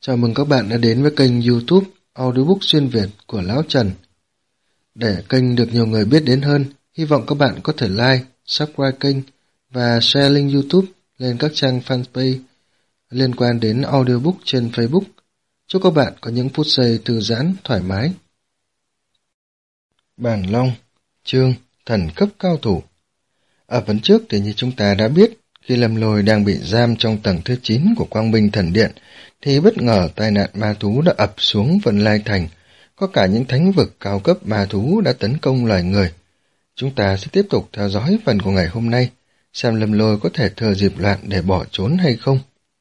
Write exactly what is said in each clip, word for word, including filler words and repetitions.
Chào mừng các bạn đã đến với kênh YouTube Audiobook xuyên Việt của Lão Trần. Để kênh được nhiều người biết đến hơn, hy vọng các bạn có thể like, subscribe kênh và share link YouTube lên các trang fanpage liên quan đến audiobook trên Facebook. Chúc các bạn có những phút giây thư giãn, thoải mái. Bản Long, chương Thần cấp cao thủ. Ở phần trước thì như chúng ta đã biết, khi Lâm Lôi đang bị giam trong tầng thứ chín của Quang Minh Thần Điện, thì bất ngờ tai nạn ma thú đã ập xuống Vân Lai Thành. Có cả những thánh vực cao cấp ma thú đã tấn công loài người. Chúng ta sẽ tiếp tục theo dõi phần của ngày hôm nay, xem Lâm Lôi có thể thừa dịp loạn để bỏ trốn hay không.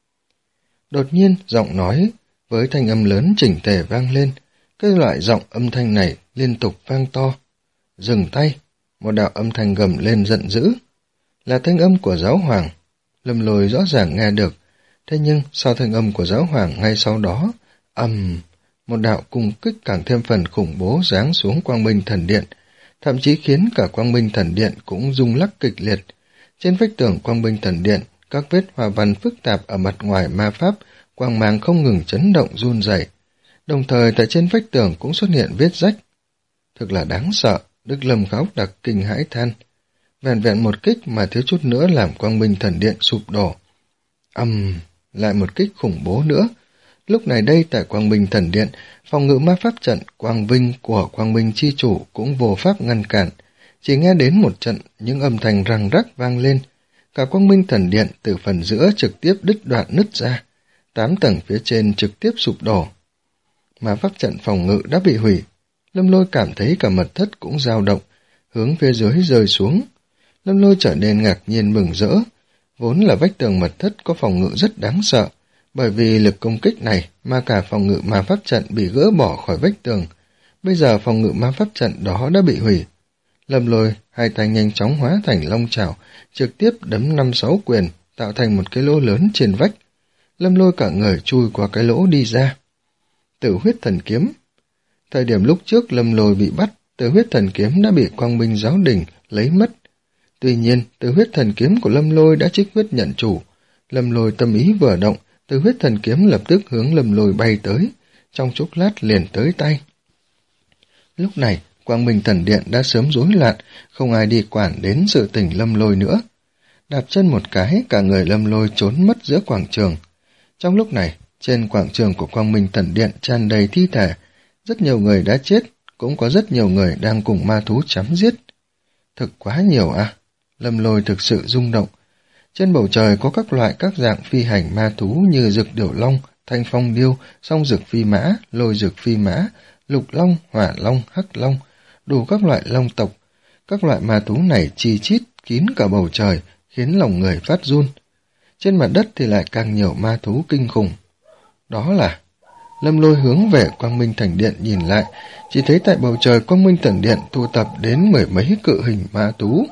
Đột nhiên, giọng nói với thanh âm lớn chỉnh tề vang lên. Cái loại giọng âm thanh này liên tục vang to. Dừng tay, một đạo âm thanh gầm lên giận dữ. Là thanh âm của giáo hoàng. Lâm Lôi rõ ràng nghe được. Thế nhưng sau thanh âm của giáo hoàng ngay sau đó, ầm, một đạo cung kích càng thêm phần khủng bố giáng xuống Quang Minh Thần Điện, thậm chí khiến cả Quang Minh Thần Điện cũng rung lắc kịch liệt. Trên vách tường Quang Minh Thần Điện, các vết hoa văn phức tạp ở mặt ngoài ma pháp, quang mang không ngừng chấn động run rẩy. Đồng thời tại trên vách tường cũng xuất hiện vết rách. Thực là đáng sợ, Đức Lâm Kháo đặc kinh hãi than. Vẹn vẹn một kích mà thiếu chút nữa làm Quang Minh Thần Điện sụp đổ. Ầm, lại một kích khủng bố nữa. Lúc này đây tại Quang Minh Thần Điện, phòng ngự ma pháp trận Quang Vinh của Quang Minh Chi Chủ cũng vô pháp ngăn cản. Chỉ nghe đến một trận những âm thanh răng rắc vang lên. Cả Quang Minh Thần Điện từ phần giữa trực tiếp đứt đoạn nứt ra. Tám tầng phía trên trực tiếp sụp đổ. Ma pháp trận phòng ngự đã bị hủy. Lâm Lôi cảm thấy cả mật thất cũng dao động, hướng phía dưới rơi xuống. Lâm Lôi trở nên ngạc nhiên mừng rỡ. Vốn là vách tường mật thất có phòng ngự rất đáng sợ, bởi vì lực công kích này mà cả phòng ngự ma pháp trận bị gỡ bỏ khỏi vách tường. Bây giờ phòng ngự ma pháp trận đó đã bị hủy. Lâm Lôi hai tay nhanh chóng hóa thành long chảo, trực tiếp đấm năm sáu quyền, tạo thành một cái lỗ lớn trên vách. Lâm Lôi cả người chui qua cái lỗ đi ra. Tử huyết thần kiếm. Thời điểm lúc trước Lâm Lôi bị bắt, tử huyết thần kiếm đã bị Quang Minh Giáo Đình lấy mất. Tuy nhiên, tử huyết thần kiếm của Lâm Lôi đã trích huyết nhận chủ. Lâm Lôi tâm ý vừa động, tử huyết thần kiếm lập tức hướng Lâm Lôi bay tới, trong chốc lát liền tới tay. Lúc này, Quang Minh Thần Điện đã sớm rối loạn, không ai đi quản đến sự tình Lâm Lôi nữa. Đạp chân một cái, cả người Lâm Lôi trốn mất giữa quảng trường. Trong lúc này, trên quảng trường của Quang Minh Thần Điện tràn đầy thi thể, rất nhiều người đã chết, cũng có rất nhiều người đang cùng ma thú chém giết. Thực quá nhiều à? Lâm Lôi thực sự rung động. Trên bầu trời có các loại các dạng phi hành ma thú như dực điểu long, thanh phong điêu, song dực phi mã, lôi dực phi mã, lục long, hỏa long, hắc long, đủ các loại long tộc. Các loại ma thú này chi chít kín cả bầu trời, khiến lòng người phát run. Trên mặt đất thì lại càng nhiều ma thú kinh khủng. Đó là... Lâm Lôi hướng về Quang Minh Thần Điện nhìn lại, chỉ thấy tại bầu trời Quang Minh Thần Điện tụ tập đến mười mấy cự hình ma thú.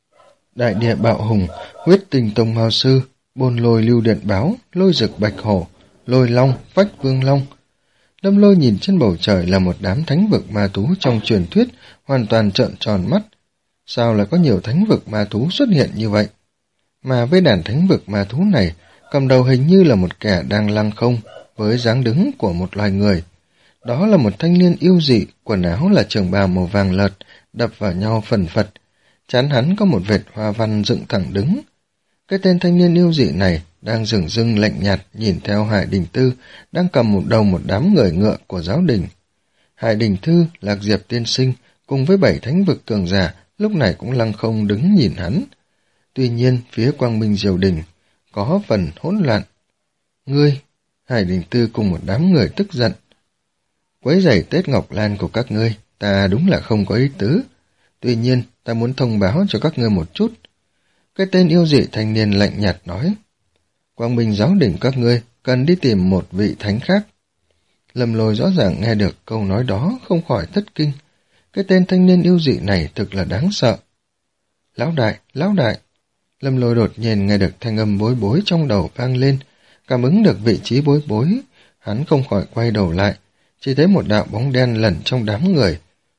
Đại địa bạo hùng, huyết tình tông mao sư, bôn lôi lưu điện báo, lôi dực bạch hổ, lôi long, vách vương long. Lâm Lôi nhìn trên bầu trời là một đám thánh vực ma thú trong truyền thuyết, hoàn toàn trợn tròn mắt. Sao lại có nhiều thánh vực ma thú xuất hiện như vậy? Mà với đàn thánh vực ma thú này, cầm đầu hình như là một kẻ đang lăng không, với dáng đứng của một loài người. Đó là một thanh niên yêu dị, quần áo là trường bào màu vàng lợt, đập vào nhau phần phật. Chán hắn có một vệt hoa văn dựng thẳng đứng. Cái tên thanh niên yêu dị này đang dửng dưng lạnh nhạt nhìn theo Hải Đình Tư đang cầm một đầu một đám người ngựa của giáo đình. Hải Đình Thư, Lạc Diệp tiên sinh cùng với bảy thánh vực cường giả lúc này cũng lăng không đứng nhìn hắn. Tuy nhiên phía Quang Minh Diều Đình có phần hỗn loạn. Ngươi, Hải Đình Tư cùng một đám người tức giận. Quấy rầy Tết Ngọc Lan của các ngươi, ta đúng là không có ý tứ. Tuy nhiên, ta muốn thông báo cho các ngươi một chút. Cái tên yêu dị thanh niên lạnh nhạt nói. Quang Minh Giáo Đình các ngươi cần đi tìm một vị thánh khác. Lâm Lôi rõ ràng nghe được câu nói đó không khỏi thất kinh. Cái tên thanh niên yêu dị này thực là đáng sợ. Lão đại, lão đại. Lâm Lôi đột nhiên nghe được thanh âm bối bối trong đầu vang lên. Cảm ứng được vị trí bối bối, hắn không khỏi quay đầu lại, chỉ thấy một đạo bóng đen lẩn trong đám người,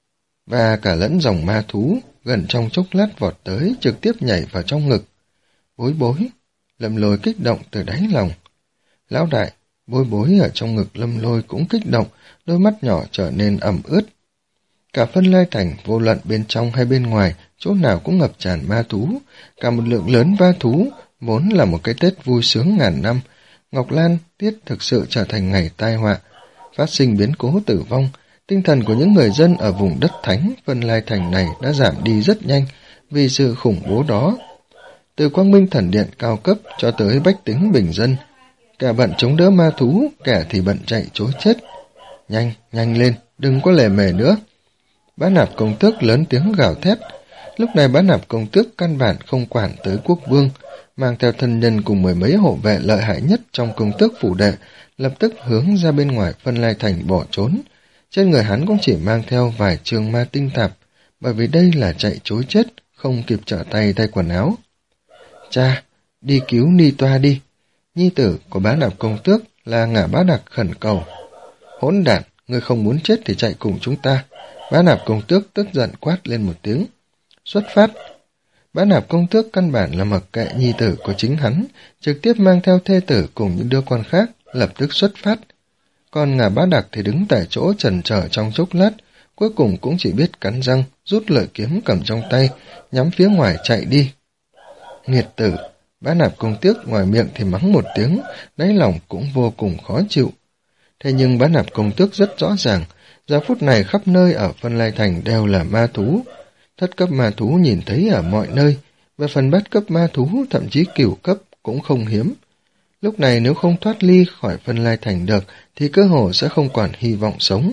và cả lẫn dòng ma thú, gần trong chốc lát vọt tới, trực tiếp nhảy vào trong ngực. Bối bối, Lâm Lôi kích động từ đáy lòng. Lão đại, Bối bối ở trong ngực Lâm Lôi cũng kích động, đôi mắt nhỏ trở nên ẩm ướt. Cả Phân Lai Thành, vô luận bên trong hay bên ngoài, chỗ nào cũng ngập tràn ma thú. Cả một lượng lớn ma thú, vốn là một cái Tết vui sướng ngàn năm. Ngọc Lan Tiết thực sự trở thành ngày tai họa. Phát sinh biến cố tử vong, tinh thần của những người dân ở vùng đất thánh Phân Lai Thành này đã giảm đi rất nhanh vì sự khủng bố đó. Từ Quang Minh Thần Điện cao cấp cho tới bách tính bình dân, cả bận chống đỡ ma thú, kẻ thì bận chạy trối chết. Nhanh, nhanh lên, đừng có lề mề nữa. Bá Nạp Công Tước lớn tiếng gào thét. Lúc này Bá Nạp Công Tước căn bản không quản tới quốc vương, mang theo thân nhân cùng mười mấy hộ vệ lợi hại nhất trong công tước phủ đệ, lập tức hướng ra bên ngoài Phân Lai Thành bỏ trốn. Trên người hắn cũng chỉ mang theo vài trường ma tinh tạp, bởi vì đây là chạy trối chết, không kịp trở tay thay quần áo. Cha, đi cứu Ni Toa đi. Nhi tử của Bá Nạp Công Tước là Ngả Bá Đặc khẩn cầu. Hỗn đản, ngươi không muốn chết thì chạy cùng chúng ta. Bá Nạp Công Tước tức giận quát lên một tiếng. Xuất phát. Bá Nạp Công Tước căn bản là mặc kệ nhi tử của chính hắn, trực tiếp mang theo thê tử cùng những đứa con khác, lập tức xuất phát. Còn Ngả Bá Đặc thì đứng tại chỗ chần chờ trong chốc lát, cuối cùng cũng chỉ biết cắn răng, rút lợi kiếm cầm trong tay, nhắm phía ngoài chạy đi. Nghiệt tử, Bá Nạp Công Tước ngoài miệng thì mắng một tiếng, đáy lòng cũng vô cùng khó chịu. Thế nhưng Bá Nạp Công Tước rất rõ ràng, giờ phút này khắp nơi ở Phân Lai Thành đều là ma thú. Thất cấp ma thú nhìn thấy ở mọi nơi, và phần bát cấp ma thú thậm chí cửu cấp cũng không hiếm. Lúc này nếu không thoát ly khỏi Phân Lai Thành được thì cơ hồ sẽ không còn hy vọng sống.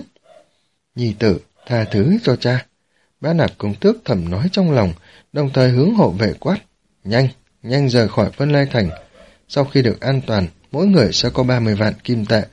Nhi tử, tha thứ cho cha. Bá Nạp Công Tước thầm nói trong lòng, đồng thời hướng hộ vệ quát. Nhanh, nhanh rời khỏi Phân Lai Thành. Sau khi được an toàn, mỗi người sẽ có ba mươi vạn kim tệ.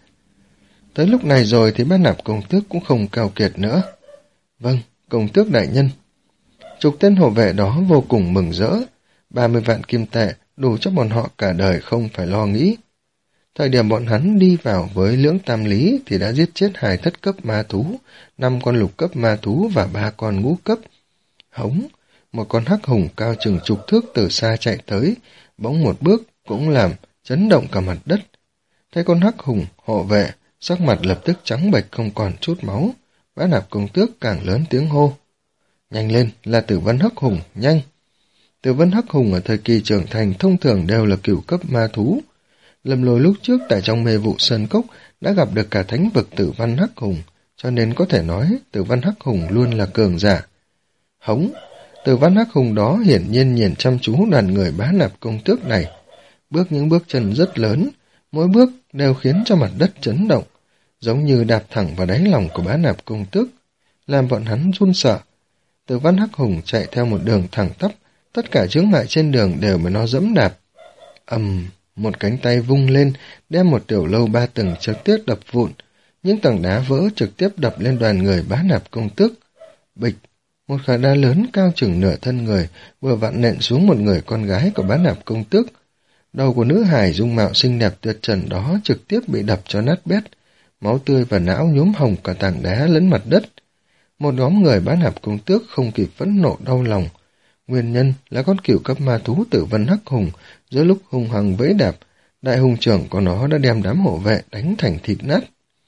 Tới lúc này rồi thì Bá Nạp Công Tước cũng không keo kiệt nữa. Vâng, Công Tước đại nhân. Chục tên hộ vệ đó vô cùng mừng rỡ. ba mươi vạn kim tệ đủ cho bọn họ cả đời không phải lo nghĩ. Thời điểm bọn hắn đi vào với lưỡng tam lý thì đã giết chết hai thất cấp ma thú, năm con lục cấp ma thú và ba con ngũ cấp. Hống, một con hắc hùng cao chừng chục thước từ xa chạy tới, bỗng một bước cũng làm chấn động cả mặt đất. Thấy con hắc hùng, hộ vệ, sắc mặt lập tức trắng bệch không còn chút máu. Bá Nạp Công Tước càng lớn tiếng hô. Nhanh lên, là Tử Vân Hắc Hùng, nhanh! Tử Vân Hắc Hùng ở thời kỳ trưởng thành thông thường đều là cửu cấp ma thú. Lâm Lôi lúc trước tại trong mê vụ Sơn Cốc đã gặp được cả thánh vực Tử Văn Hắc Hùng, cho nên có thể nói Tử Văn Hắc Hùng luôn là cường giả. Hống! Tử Văn Hắc Hùng đó hiển nhiên nhìn chăm chú đoàn người Bá Nạp Công Tước này. Bước những bước chân rất lớn, mỗi bước đều khiến cho mặt đất chấn động, giống như đạp thẳng vào đáy lòng của Bá Nạp Công Tước, làm bọn hắn run sợ. Tử Văn Hắc Hùng chạy theo một đường thẳng tắp, tất cả chướng ngại trên đường đều bị nó dẫm đạp. Ầm, um, một cánh tay vung lên, đem một tiểu lâu ba tầng trực tiếp đập vụn, những tầng đá vỡ trực tiếp đập lên đoàn người Bá Nạp Công Tước. Bịch, một khả đá lớn cao chừng nửa thân người vừa vặn nện xuống một người con gái của Bá Nạp Công Tước. Đầu của nữ hài dung mạo xinh đẹp tuyệt trần đó trực tiếp bị đập cho nát bét, máu tươi và não nhuốm hồng cả tảng đá lẫn mặt đất. Một nhóm người Bá Nạp Công Tước không kịp phẫn nộ đau lòng. Nguyên nhân là con cửu cấp ma thú Tử Vân Hắc Hùng giữa lúc hung hăng vẫy đạp, đại hùng trưởng của nó đã đem đám hộ vệ đánh thành thịt nát.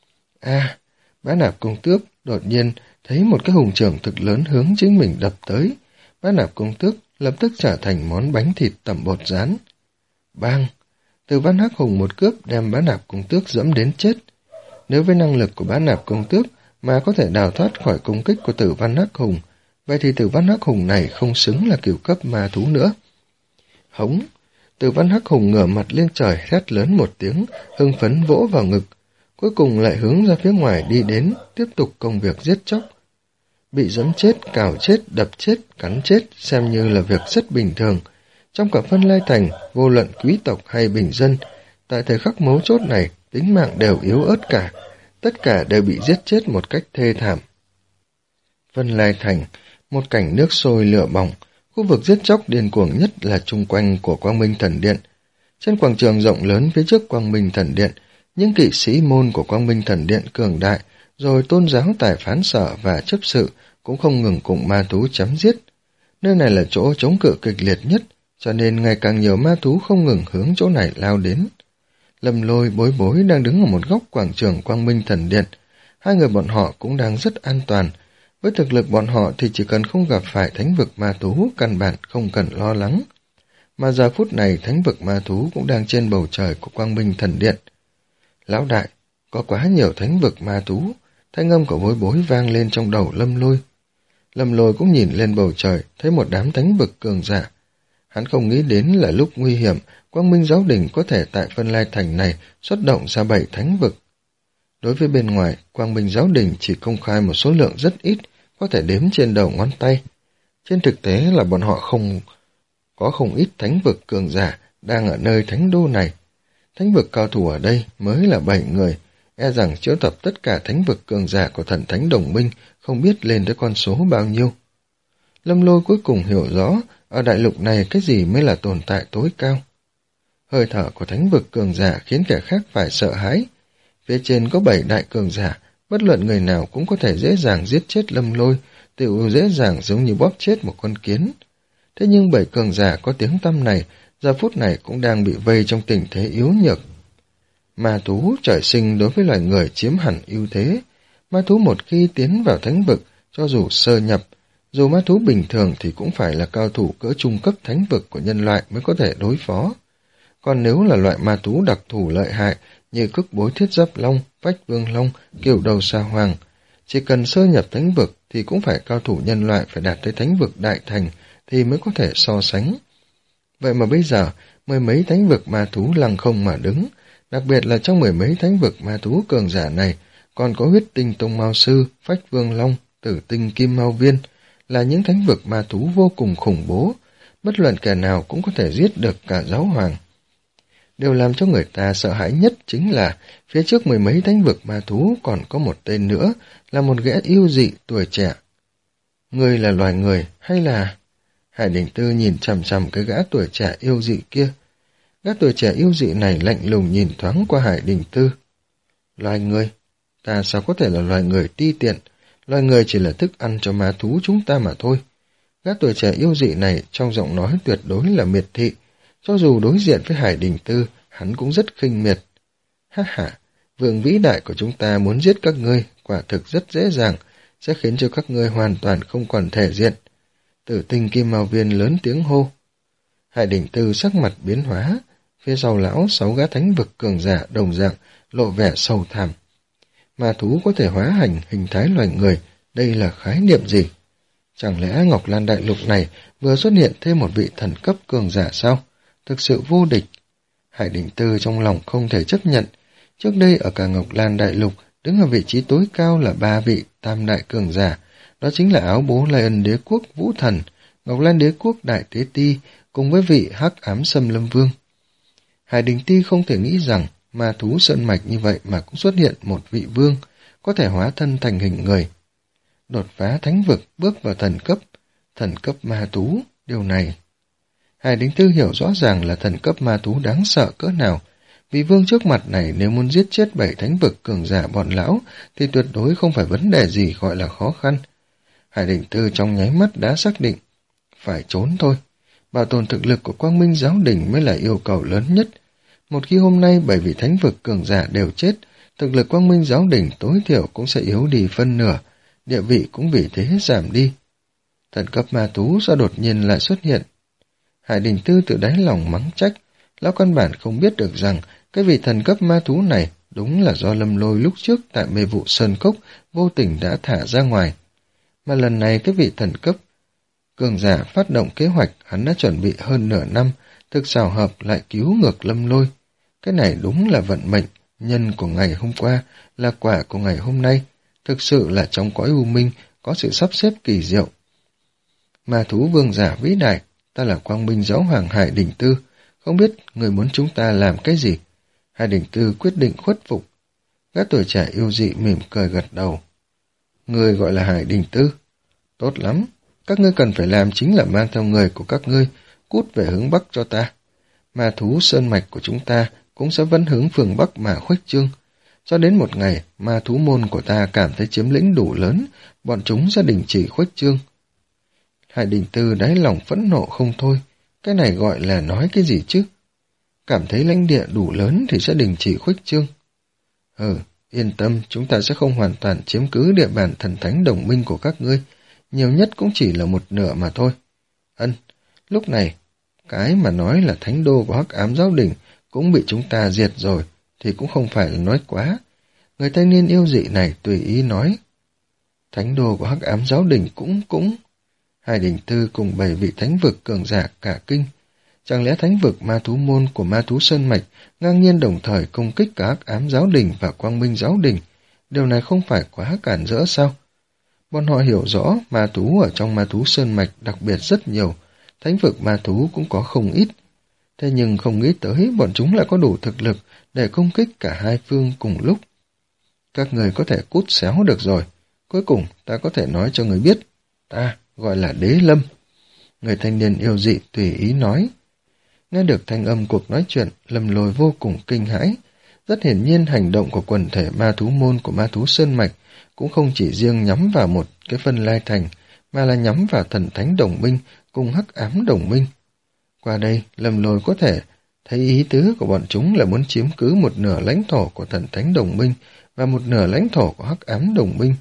A, à, Bá Nạp Công Tước đột nhiên thấy một cái hùng trưởng thực lớn hướng chính mình đập tới. Bá Nạp Công Tước lập tức trở thành món bánh thịt tẩm bột rán. Bang! Tử Văn Hắc Hùng một cướp đem Bá Nạp Công Tước dẫm đến chết. Nếu với năng lực của Bá Nạp Công Tước mà có thể đào thoát khỏi công kích của Tử Văn Hắc Hùng, vậy thì Tử Văn Hắc Hùng này không xứng là cửu cấp ma thú nữa. Hống! Tử Văn Hắc Hùng ngửa mặt lên trời hét lớn một tiếng, hưng phấn vỗ vào ngực, cuối cùng lại hướng ra phía ngoài đi đến, tiếp tục công việc giết chóc. Bị giẫm chết, cào chết, đập chết, cắn chết xem như là việc rất bình thường. Trong cả Phân Lai Thành, vô luận quý tộc hay bình dân, tại thời khắc mấu chốt này, tính mạng đều yếu ớt cả, tất cả đều bị giết chết một cách thê thảm. Phân Lai Thành, một cảnh nước sôi lửa bỏng, khu vực giết chóc điên cuồng nhất là chung quanh của Quang Minh Thần Điện. Trên quảng trường rộng lớn phía trước Quang Minh Thần Điện, những kỵ sĩ môn của Quang Minh Thần Điện cường đại, rồi tôn giáo tài phán sở và chấp sự cũng không ngừng cùng ma thú chém giết. Nơi này là chỗ chống cự kịch liệt nhất, cho nên ngày càng nhiều ma thú không ngừng hướng chỗ này lao đến. Lâm Lôi, Bối Bối đang đứng ở một góc quảng trường Quang Minh Thần Điện. Hai người bọn họ cũng đang rất an toàn. Với thực lực bọn họ thì chỉ cần không gặp phải thánh vực ma thú, căn bản không cần lo lắng. Mà giờ phút này thánh vực ma thú cũng đang trên bầu trời của Quang Minh Thần Điện. Lão đại, có quá nhiều thánh vực ma thú, thanh âm của Bối Bối vang lên trong đầu Lâm Lôi. Lâm Lôi cũng nhìn lên bầu trời, thấy một đám thánh vực cường giả. Hắn không nghĩ đến là lúc nguy hiểm, Quang Minh Giáo Đình có thể tại Phân Lai Thành này xuất động ra bảy thánh vực. Đối với bên ngoài, Quang Minh Giáo Đình chỉ công khai một số lượng rất ít, có thể đếm trên đầu ngón tay. Trên thực tế là bọn họ không có không ít thánh vực cường giả đang ở nơi thánh đô này. Thánh vực cao thủ ở đây mới là bảy người, e rằng chiếu tập tất cả thánh vực cường giả của thần thánh đồng minh không biết lên tới con số bao nhiêu. Lâm Lôi cuối cùng hiểu rõ, ở đại lục này cái gì mới là tồn tại tối cao. Hơi thở của thánh vực cường giả khiến kẻ khác phải sợ hãi. Phía trên có bảy đại cường giả, bất luận người nào cũng có thể dễ dàng giết chết Lâm Lôi, tự dễ dàng giống như bóp chết một con kiến. Thế nhưng bảy cường giả có tiếng tăm này, giờ phút này cũng đang bị vây trong tình thế yếu nhược. Ma thú trời sinh đối với loài người chiếm hẳn ưu thế. Ma thú một khi tiến vào thánh vực, cho dù sơ nhập, dù ma thú bình thường thì cũng phải là cao thủ cỡ trung cấp thánh vực của nhân loại mới có thể đối phó. Còn nếu là loại ma thú đặc thù lợi hại như Cức Bối Thiết Giáp Long, Vách Vương Long, Kiểu Đầu Sa Hoàng, chỉ cần sơ nhập thánh vực thì cũng phải cao thủ nhân loại phải đạt tới thánh vực đại thành thì mới có thể so sánh. Vậy mà bây giờ, mười mấy thánh vực ma thú lăng không mà đứng, đặc biệt là trong mười mấy thánh vực ma thú cường giả này, còn có Huyết Tinh Tông Mao Sư, Phách Vương Long, Tử Tinh Kim Mao Viên, là những thánh vực ma thú vô cùng khủng bố, bất luận kẻ nào cũng có thể giết được cả giáo hoàng. Điều làm cho người ta sợ hãi nhất chính là phía trước mười mấy thánh vực ma thú còn có một tên nữa, là một gã yêu dị tuổi trẻ. Người là loài người hay là... Hải Đình Tư nhìn chằm chằm cái gã tuổi trẻ yêu dị kia. Gã tuổi trẻ yêu dị này lạnh lùng nhìn thoáng qua Hải Đình Tư. Loài người? Ta sao có thể là loài người ti tiện? Loài người chỉ là thức ăn cho ma thú chúng ta mà thôi. Gã tuổi trẻ yêu dị này trong giọng nói tuyệt đối là miệt thị. Cho dù đối diện với Hải Đình Tư, hắn cũng rất khinh miệt. Ha ha, vương vĩ đại của chúng ta muốn giết các ngươi, quả thực rất dễ dàng, sẽ khiến cho các ngươi hoàn toàn không còn thể diện. Tử Tinh Kim Mao Viên lớn tiếng hô. Hải Đình Tư sắc mặt biến hóa, phía sau lão sáu gã thánh vực cường giả đồng dạng lộ vẻ sầu thảm. Ma thú có thể hóa hành hình thái loài người, đây là khái niệm gì? Chẳng lẽ Ngọc Lan Đại Lục này vừa xuất hiện thêm một vị thần cấp cường giả sao? Thực sự vô địch. Hải Đình Tư trong lòng không thể chấp nhận. Trước đây ở cả Ngọc Lan Đại Lục, đứng ở vị trí tối cao là ba vị tam đại cường giả. Đó chính là áo bố Lai Ân Đế Quốc Vũ Thần, Ngọc Lan Đế Quốc Đại Tế Ti, cùng với vị Hắc Ám Xâm Lâm Vương. Hải Đình Ti không thể nghĩ rằng ma thú sơn mạch như vậy mà cũng xuất hiện một vị vương, có thể hóa thân thành hình người. Đột phá thánh vực, bước vào thần cấp, thần cấp ma thú, điều này. Hải Đình Tư hiểu rõ ràng là thần cấp ma thú đáng sợ cỡ nào. Vị vương trước mặt này nếu muốn giết chết bảy thánh vực cường giả bọn lão thì tuyệt đối không phải vấn đề gì gọi là khó khăn. Hải Đình Tư trong nháy mắt đã xác định, phải trốn thôi. Bảo tồn thực lực của Quang Minh Giáo Đình mới là yêu cầu lớn nhất. Một khi hôm nay bảy vị thánh vực cường giả đều chết, thực lực Quang Minh Giáo Đình tối thiểu cũng sẽ yếu đi phân nửa, địa vị cũng vì thế giảm đi. Thần cấp ma thú sao đột nhiên lại xuất hiện? Hải Đình Tư tự đáy lòng mắng trách, lão căn bản không biết được rằng cái vị thần cấp ma thú này đúng là do Lâm Lôi lúc trước tại mê vụ Sơn Cốc vô tình đã thả ra ngoài. Mà lần này cái vị thần cấp cường giả phát động kế hoạch hắn đã chuẩn bị hơn nửa năm, thực xảo hợp lại cứu ngược Lâm Lôi. Cái này đúng là vận mệnh, nhân của ngày hôm qua là quả của ngày hôm nay, thực sự là trong cõi u minh có sự sắp xếp kỳ diệu. Ma thú vương giả vĩ đại, ta là Quang Minh Giáo Hoàng Hải Đình Tư, không biết người muốn chúng ta làm cái gì? Hải Đình Tư quyết định khuất phục. Gã tuổi trẻ yêu dị mỉm cười gật đầu. Người gọi là Hải Đình Tư. Tốt lắm, các ngươi cần phải làm chính là mang theo người của các ngươi, cút về hướng Bắc cho ta. Ma thú sơn mạch của chúng ta cũng sẽ vẫn hướng phương Bắc mà khuếch trương. Cho đến một ngày, ma thú môn của ta cảm thấy chiếm lĩnh đủ lớn, bọn chúng sẽ đình chỉ khuếch trương. Hải Đình Tư đáy lòng phẫn nộ không thôi, cái này gọi là nói cái gì chứ? cảm thấy lãnh địa đủ lớn thì sẽ đình chỉ khuếch trương. Ừ, yên tâm, chúng ta sẽ không hoàn toàn chiếm cứ địa bàn thần thánh đồng minh của các ngươi, nhiều nhất cũng chỉ là một nửa mà thôi. Ân, lúc này, cái mà nói là thánh đô của Hắc Ám Giáo Đình cũng bị chúng ta diệt rồi, thì cũng không phải là nói quá. Người thanh niên yêu dị này tùy ý nói. Thánh đô của Hắc Ám Giáo Đình cũng cũng... Hai đình tư cùng bảy vị thánh vực cường giả cả kinh. Chẳng lẽ thánh vực ma thú môn của ma thú Sơn Mạch ngang nhiên đồng thời công kích cả Hắc Ám Giáo Đình và Quang Minh Giáo Đình? Điều này không phải quá cản rỡ sao? Bọn họ hiểu rõ ma thú ở trong ma thú Sơn Mạch đặc biệt rất nhiều, thánh vực ma thú cũng có không ít. Thế nhưng không nghĩ tới bọn chúng lại có đủ thực lực để công kích cả hai phương cùng lúc. Các người có thể cút xéo được rồi. Cuối cùng ta có thể nói cho người biết, ta gọi là Đế Lâm. Người thanh niên yêu dị tùy ý nói. Nghe được thanh âm cuộc nói chuyện, Lâm Lôi vô cùng kinh hãi. Rất hiển nhiên hành động của quần thể ma thú môn của ma thú Sơn Mạch cũng không chỉ riêng nhắm vào một cái phân lai thành, mà là nhắm vào thần thánh đồng minh cùng Hắc Ám đồng minh. Qua đây, Lâm Lôi có thể thấy ý tứ của bọn chúng là muốn chiếm cứ một nửa lãnh thổ của thần thánh đồng minh và một nửa lãnh thổ của Hắc Ám đồng minh.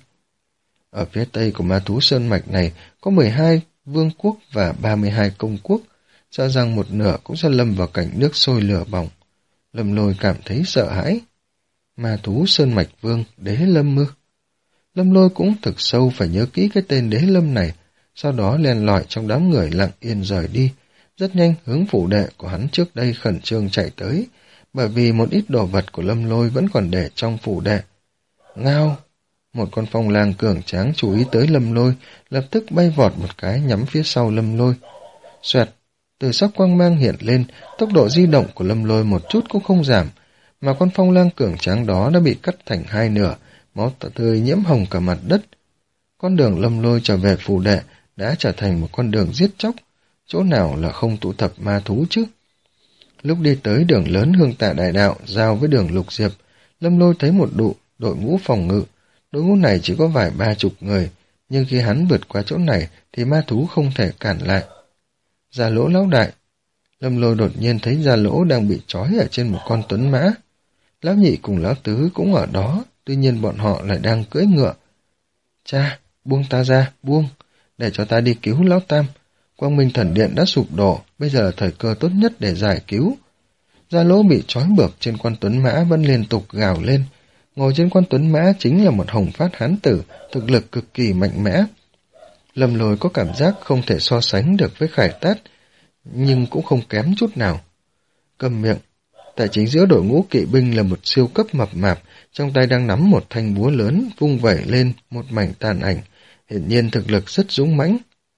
Ở phía tây của ma thú Sơn Mạch này có mười hai vương quốc và ba mươi hai công quốc, sợ rằng một nửa cũng sẽ lâm vào cảnh nước sôi lửa bỏng. Lâm Lôi cảm thấy sợ hãi. Ma thú Sơn Mạch Vương, Đế Lâm mưa. Lâm Lôi cũng thực sâu phải nhớ kỹ cái tên Đế Lâm này, sau đó len lỏi trong đám người lặng yên rời đi, rất nhanh hướng phủ đệ của hắn trước đây khẩn trương chạy tới, bởi vì một ít đồ vật của Lâm Lôi vẫn còn để trong phủ đệ. Ngao! Một con phong lang cường tráng chú ý tới Lâm Lôi, lập tức bay vọt một cái nhắm phía sau Lâm Lôi. Xoẹt! Từ sắc quang mang hiện lên, tốc độ di động của Lâm Lôi một chút cũng không giảm, mà con phong lang cường tráng đó đã bị cắt thành hai nửa, máu tươi nhiễm hồng cả mặt đất. Con đường Lâm Lôi trở về phủ đệ đã trở thành một con đường giết chóc, chỗ nào là không tụ tập ma thú chứ. Lúc đi tới đường lớn Hương Tạ Đại Đạo giao với đường Lục Diệp, Lâm Lôi thấy một đội đội ngũ phòng ngự. Đội ngũ này chỉ có vài ba chục người, nhưng khi hắn vượt qua chỗ này thì ma thú không thể cản lại. Gia Lỗ lão đại. Lâm Lôi đột nhiên thấy Gia Lỗ đang bị trói ở trên một con tuấn mã. Lão nhị cùng lão tứ cũng ở đó, tuy nhiên bọn họ lại đang cưỡi ngựa. Cha, buông ta ra, buông, để cho ta đi cứu lão tam. Quang Minh Thần Điện đã sụp đổ, bây giờ là thời cơ tốt nhất để giải cứu. Gia Lỗ bị trói buộc trên con tuấn mã vẫn liên tục gào lên. Ngồi trên con tuấn mã chính là một hồng phát hán tử, thực lực cực kỳ mạnh mẽ. Lâm Lôi có cảm giác không thể so sánh được với Khải Tát, nhưng cũng không kém chút nào. Câm miệng. Tại chính giữa đội ngũ kỵ binh là một siêu cấp mập mạp, trong tay đang nắm một thanh búa lớn, vung vẩy lên một mảnh tàn ảnh, hiển nhiên thực lực rất dũng mãnh.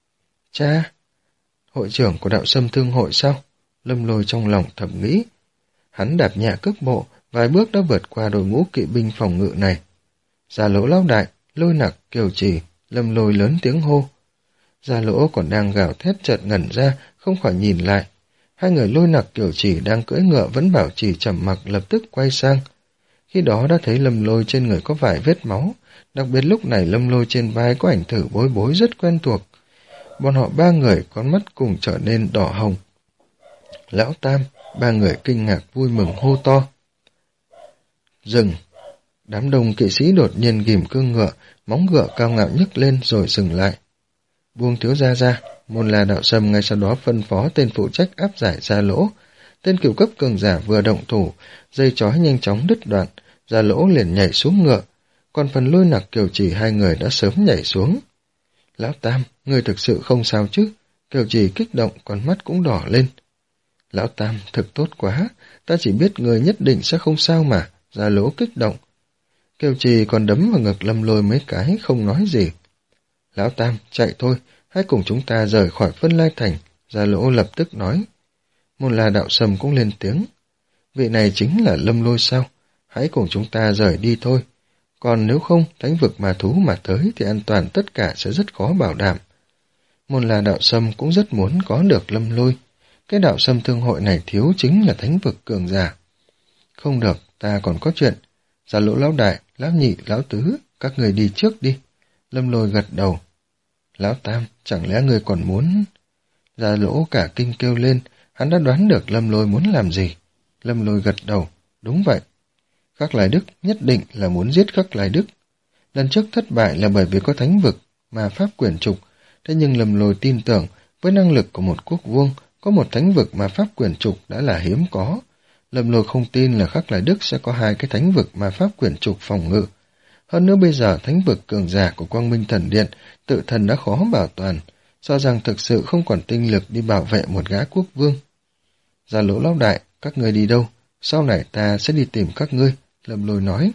Cha! Hội trưởng của Đạo Sâm Thương hội sao? Lâm Lôi trong lòng thầm nghĩ. Hắn đạp nhẹ cước bộ, vài bước đã vượt qua đội ngũ kỵ binh phòng ngự này. Gia Lỗ lão đại, Lôi Nặc, Kiều Trì, Lâm Lôi lớn tiếng hô. Gia Lỗ còn đang gào thét chợt ngẩn ra, không khỏi nhìn lại. Hai người Lôi Nặc Kiều Trì đang cưỡi ngựa vẫn bảo trì trầm mặc lập tức quay sang. Khi đó đã thấy Lâm Lôi trên người có vài vết máu, đặc biệt lúc này Lâm Lôi trên vai có ảnh thử bối bối rất quen thuộc. Bọn họ ba người con mắt cùng trở nên đỏ hồng. Lão Tam, ba người kinh ngạc vui mừng hô to. Dừng! Đám đông kỵ sĩ đột nhiên ghim cương ngựa, móng ngựa cao ngạo nhấc lên rồi dừng lại. Buông thiếu gia ra, Môn La Đạo Sâm ngay sau đó phân phó tên phụ trách áp giải Gia Lỗ. Tên cửu cấp cường giả vừa động thủ, dây chói nhanh chóng đứt đoạn, Gia Lỗ liền nhảy xuống ngựa, còn phần Lôi Nặc Kiều Trì hai người đã sớm nhảy xuống. Lão Tam, người thực sự không sao chứ? Kiều Trì kích động, con mắt cũng đỏ lên. Lão Tam, thực tốt quá, ta chỉ biết người nhất định sẽ không sao mà. Gia Lỗ kích động. Kiều Trì còn đấm vào ngực Lâm Lôi mấy cái, không nói gì. Lão Tam, chạy thôi, hãy cùng chúng ta rời khỏi Phân Lai Thành. Gia Lỗ lập tức nói. Môn La Đạo Sâm cũng lên tiếng. Vị này chính là Lâm Lôi sao? Hãy cùng chúng ta rời đi thôi. Còn nếu không, thánh vực ma thú mà tới thì an toàn tất cả sẽ rất khó bảo đảm. Môn La Đạo Sâm cũng rất muốn có được Lâm Lôi. Cái Đạo Sâm Thương hội này thiếu chính là thánh vực cường giả. Không được, ta còn có chuyện. Gia Lỗ lão đại, lão nhị, lão tứ, các người đi trước đi. Lâm Lôi gật đầu. Lão Tam, chẳng lẽ người còn muốn... Gia Lỗ cả kinh kêu lên, hắn đã đoán được Lâm Lôi muốn làm gì. Lâm Lôi gật đầu. Đúng vậy. Khắc Lai Đức nhất định là muốn giết Khắc Lai Đức. Lần trước thất bại là bởi vì có thánh vực, mà pháp quyển trục. Thế nhưng Lâm Lôi tin tưởng, với năng lực của một quốc vương, có một thánh vực mà pháp quyển trục đã là hiếm có. Lâm Lôi không tin là Khắc Lai Đức sẽ có hai cái thánh vực mà pháp quyển trục phòng ngự. Hơn nữa bây giờ thánh vực cường giả của Quang Minh Thần Điện tự thân đã khó bảo toàn, sợ rằng thực sự không còn tinh lực đi bảo vệ một gã quốc vương. Gia Lỗ lão đại, các ngươi đi đâu? Sau này ta sẽ đi tìm các ngươi, Lâm Lôi nói.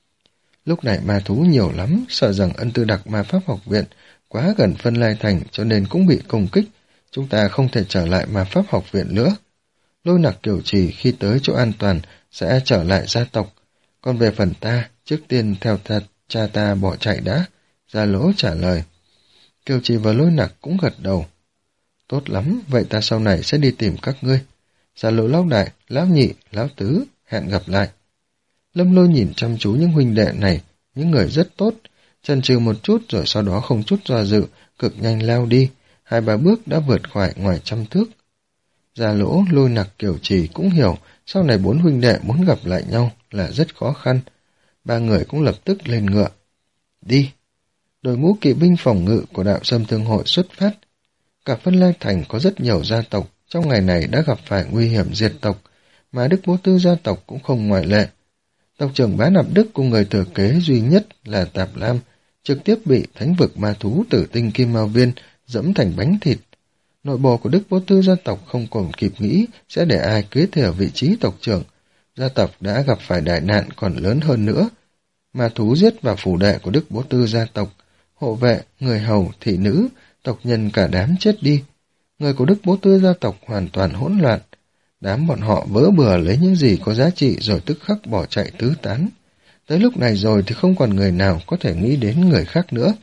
Lúc này ma thú nhiều lắm, sợ rằng Ân Tư Đặc Ma Pháp Học Viện quá gần Phân Lai Thành cho nên cũng bị công kích. Chúng ta không thể trở lại Ma Pháp Học Viện nữa. Lôi Nặc Kiều Trì khi tới chỗ an toàn sẽ trở lại gia tộc. Còn về phần ta, trước tiên theo ta, cha ta bỏ chạy đã. Gia Lỗ trả lời. Kiều Trì và Lôi Nặc cũng gật đầu. Tốt lắm, vậy ta sau này sẽ đi tìm các ngươi. Gia Lỗ lão đại, lão nhị, lão tứ, hẹn gặp lại. Lâm Lôi nhìn chăm chú những huynh đệ này, những người rất tốt, chần chừ một chút rồi sau đó không chút do dự, cực nhanh lao đi, hai ba bước đã vượt khỏi ngoài trăm thước. Gia Lỗ, Lôi Nặc, Kiều Trì cũng hiểu, sau này bốn huynh đệ muốn gặp lại nhau là rất khó khăn. Ba người cũng lập tức lên ngựa. Đi! Đội ngũ kỵ binh phòng ngự của đạo Sâm Thương Hội xuất phát. Cả Phân Lai Thành có rất nhiều gia tộc, trong ngày này đã gặp phải nguy hiểm diệt tộc, mà Đức Bố Tư gia tộc cũng không ngoại lệ. Tộc trưởng Bá Nạp Đức cùng người thừa kế duy nhất là Tạp Lam, trực tiếp bị thánh vực ma thú Tử Tinh Kim Mao Viên dẫm thành bánh thịt. Nội bộ của Đức Bố Tư gia tộc không còn kịp nghĩ sẽ để ai kế thừa vị trí tộc trưởng. Gia tộc đã gặp phải đại nạn còn lớn hơn nữa. Ma thú giết vào phủ đệ của Đức Bố Tư gia tộc, hộ vệ, người hầu, thị nữ, tộc nhân cả đám chết đi. Người của Đức Bố Tư gia tộc hoàn toàn hỗn loạn. Đám bọn họ vỡ bừa lấy những gì có giá trị rồi tức khắc bỏ chạy tứ tán. Tới lúc này rồi thì không còn người nào có thể nghĩ đến người khác nữa.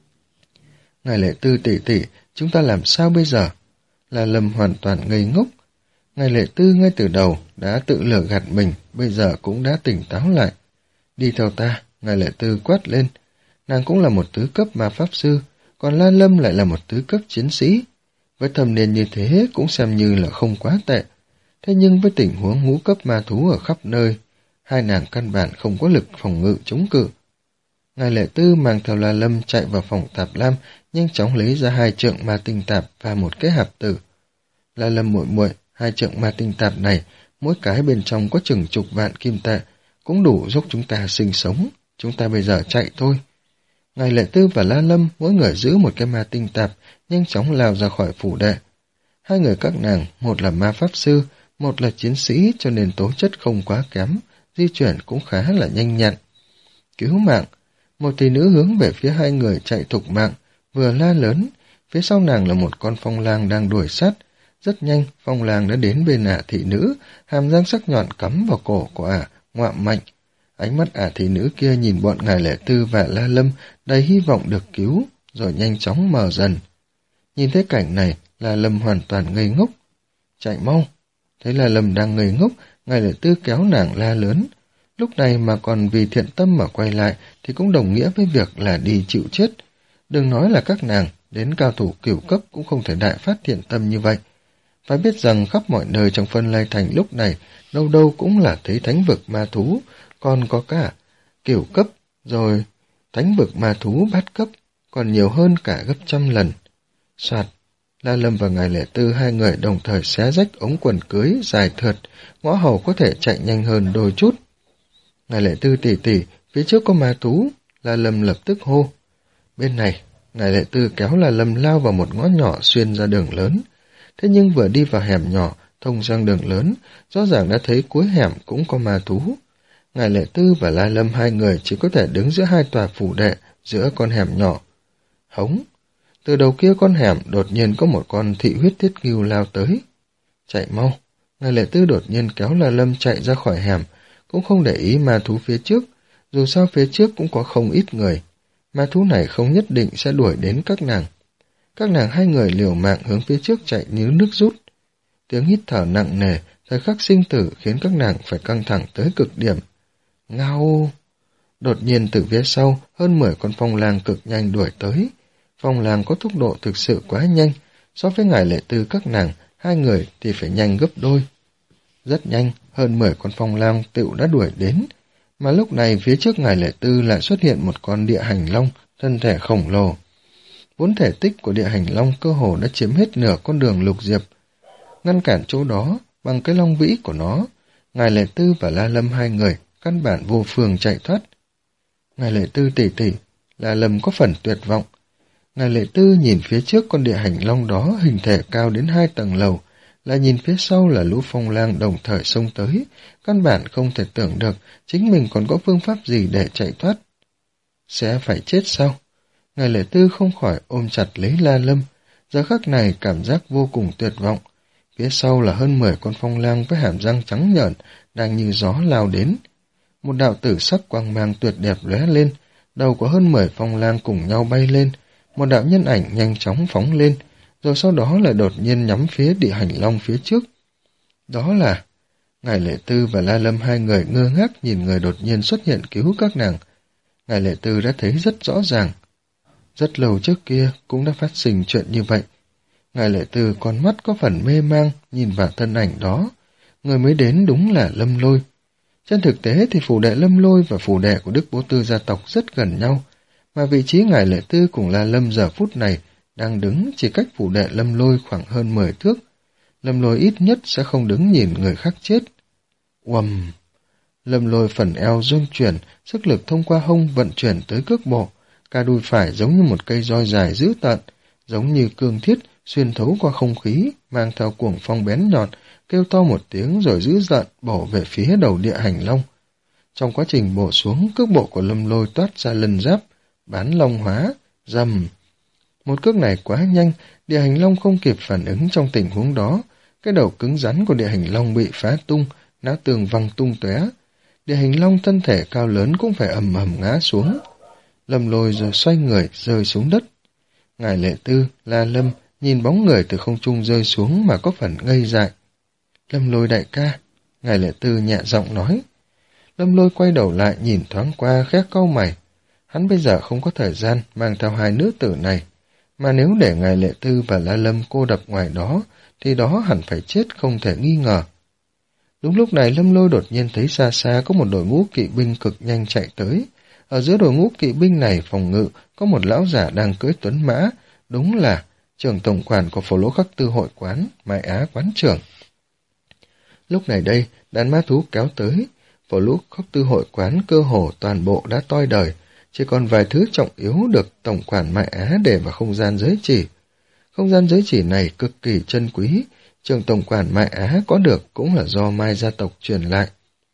Ngài Lệ Tư tỷ tỷ, chúng ta làm sao bây giờ? La Lâm hoàn toàn ngây ngốc. Ngài Lệ Tư ngay từ đầu đã tự lừa gạt mình, bây giờ cũng đã tỉnh táo lại. Đi theo ta, Ngài Lệ Tư quát lên. Nàng cũng là một tứ cấp ma pháp sư, còn La Lâm lại là một tứ cấp chiến sĩ. Với thâm niên như thế cũng xem như là không quá tệ. Thế nhưng với tình huống ngũ cấp ma thú ở khắp nơi, hai nàng căn bản không có lực phòng ngự chống cự. Ngài Lệ Tư mang theo La Lâm chạy vào phòng Tạp Lam, nhanh chóng lấy ra hai trượng ma tinh tạp và một cái hạp tử. La Lâm muội muội, hai trượng ma tinh tạp này, mỗi cái bên trong có chừng chục vạn kim tệ, cũng đủ giúp chúng ta sinh sống. Chúng ta bây giờ chạy thôi. Ngài Lệ Tư và La Lâm mỗi người giữ một cái ma tinh tạp, nhanh chóng lao ra khỏi phủ đệ. Hai người các nàng, một là ma pháp sư, một là chiến sĩ cho nên tố chất không quá kém, di chuyển cũng khá là nhanh nhẹn. Cứu mạng! Một thị nữ hướng về phía hai người chạy thục mạng, vừa la lớn, phía sau nàng là một con phong lang đang đuổi sát. Rất nhanh, phong lang đã đến bên ả thị nữ, hàm răng sắc nhọn cắm vào cổ của ả, ngoạm mạnh. Ánh mắt ả thị nữ kia nhìn bọn Ngài Lệ Tư và La Lâm đầy hy vọng được cứu, rồi nhanh chóng mờ dần. Nhìn thấy cảnh này, La Lâm hoàn toàn ngây ngốc. Chạy mau! Thấy La Lâm đang ngây ngốc, Ngài Lệ Tư kéo nàng la lớn. Lúc này mà còn vì thiện tâm mà quay lại thì cũng đồng nghĩa với việc là đi chịu chết. Đừng nói là các nàng, đến cao thủ cửu cấp cũng không thể đại phát thiện tâm như vậy. Phải biết rằng khắp mọi nơi trong Phân Lai Thành lúc này, đâu đâu cũng là thấy thánh vực ma thú, còn có cả cửu cấp, rồi thánh vực ma thú bát cấp, còn nhiều hơn cả gấp trăm lần. Soạt! La Lâm và Ngài Lệ Tư hai người đồng thời xé rách ống quần cưới dài thượt, ngõ hầu có thể chạy nhanh hơn đôi chút. Ngài Lệ Tư tỷ tỷ, phía trước có ma thú, La Lâm lập tức hô. Bên này, Ngài Lệ Tư kéo La Lâm lao vào một ngõ nhỏ xuyên ra đường lớn. Thế nhưng vừa đi vào hẻm nhỏ, thông sang đường lớn, rõ ràng đã thấy cuối hẻm cũng có ma thú. Ngài Lệ Tư và La Lâm hai người chỉ có thể đứng giữa hai tòa phủ đệ, giữa con hẻm nhỏ. Hống! Từ đầu kia con hẻm đột nhiên có một con thị huyết thiết ngưu lao tới. Chạy mau! Ngài Lệ Tư đột nhiên kéo La Lâm chạy ra khỏi hẻm, cũng không để ý ma thú phía trước, dù sao phía trước cũng có không ít người. Ma thú này không nhất định sẽ đuổi đến các nàng. Các nàng hai người liều mạng hướng phía trước chạy như nước rút. Tiếng hít thở nặng nề, thời khắc sinh tử khiến các nàng phải căng thẳng tới cực điểm. Ngao! Đột nhiên từ phía sau, hơn mười con phong lang cực nhanh đuổi tới. Phong lang có tốc độ thực sự quá nhanh, so với Ngài Lệ Tư các nàng, hai người thì phải nhanh gấp đôi. Rất nhanh, hơn mười con phong lang tựu đã đuổi đến, mà lúc này phía trước ngài Lệ Tư lại xuất hiện một con địa hành long, thân thể khổng lồ. Vốn thể tích của địa hành long cơ hồ đã chiếm hết nửa con đường Lục Diệp. Ngăn cản chỗ đó, bằng cái long vĩ của nó, ngài Lệ Tư và La Lâm hai người căn bản vô phương chạy thoát. Ngài Lệ Tư tỉ tỉ, La Lâm có phần tuyệt vọng. Ngài Lệ Tư nhìn phía trước con địa hành long đó hình thể cao đến hai tầng lầu, lại nhìn phía sau là lũ phong lang đồng thời xông tới, căn bản không thể tưởng được chính mình còn có phương pháp gì để chạy thoát. Sẽ phải chết sao? Ngài Lệ Tư không khỏi ôm chặt lấy La Lâm, giờ khắc này cảm giác vô cùng tuyệt vọng. Phía sau là hơn mười con phong lang với hàm răng trắng nhợn, đang như gió lao đến. Một đạo tử sắc quang mang tuyệt đẹp lóe lên, đầu của hơn mười phong lang cùng nhau bay lên, một đạo nhân ảnh nhanh chóng phóng lên, rồi sau đó lại đột nhiên nhắm phía địa hành long phía trước. Đó là... Ngài Lệ Tư và La Lâm hai người ngơ ngác nhìn người đột nhiên xuất hiện cứu các nàng. Ngài Lệ Tư đã thấy rất rõ ràng. Rất lâu trước kia cũng đã phát sinh chuyện như vậy. Ngài Lệ Tư con mắt có phần mê mang nhìn vào thân ảnh đó. Người mới đến đúng là Lâm Lôi. Trên thực tế thì phủ đệ Lâm Lôi và phủ đệ của Đức Bố Tư gia tộc rất gần nhau, mà vị trí Ngài Lệ Tư cùng La Lâm giờ phút này đang đứng chỉ cách phủ đệ Lâm Lôi khoảng hơn mười thước. Lâm Lôi ít nhất sẽ không đứng nhìn người khác chết. Uầm! Lâm Lôi phần eo rung chuyển, sức lực thông qua hông vận chuyển tới cước bộ, cả đùi phải giống như một cây roi dài dữ tợn, giống như cương thiết xuyên thấu qua không khí, mang theo cuồng phong bén nhọn, kêu to một tiếng rồi dữ dợn bổ về phía đầu địa hành long. Trong quá trình bổ xuống, cước bộ của Lâm Lôi toát ra lân giáp, bán long hóa, rầm. Một cước này quá nhanh, địa hành long không kịp phản ứng trong tình huống đó, cái đầu cứng rắn của địa hành long bị phá tung, não tường văng tung tóe. Địa hành long thân thể cao lớn cũng phải ầm ầm ngã xuống. Lâm Lôi rồi xoay người rơi xuống đất. Ngài Lệ Tư, La Lâm nhìn bóng người từ không trung rơi xuống mà có phần ngây dại. Lâm Lôi đại ca, Ngài Lệ Tư nhẹ giọng nói. Lâm Lôi quay đầu lại nhìn thoáng qua khẽ cau mày. Hắn bây giờ không có thời gian mang theo hai nữ tử này, mà nếu để Ngài Lệ Tư và La Lâm cô đập ngoài đó, thì đó hẳn phải chết không thể nghi ngờ. Đúng lúc này Lâm Lôi đột nhiên thấy xa xa có một đội ngũ kỵ binh cực nhanh chạy tới. Ở giữa đội ngũ kỵ binh này phòng ngự có một lão giả đang cưỡi tuấn mã, đúng là trưởng tổng quản của Phổ Lỗ Khắc Tư hội quán, Mai Á quán trưởng. Lúc này đây, đàn ma thú kéo tới, Phổ Lỗ Khắc Tư hội quán cơ hồ toàn bộ đã toi đời, chỉ còn vài thứ trọng yếu được tổng quản Mai Á để vào không gian giới chỉ. Không gian giới chỉ này cực kỳ chân quý, trưởng tổng quản Mai Á có được cũng là do Mai gia tộc truyền lại.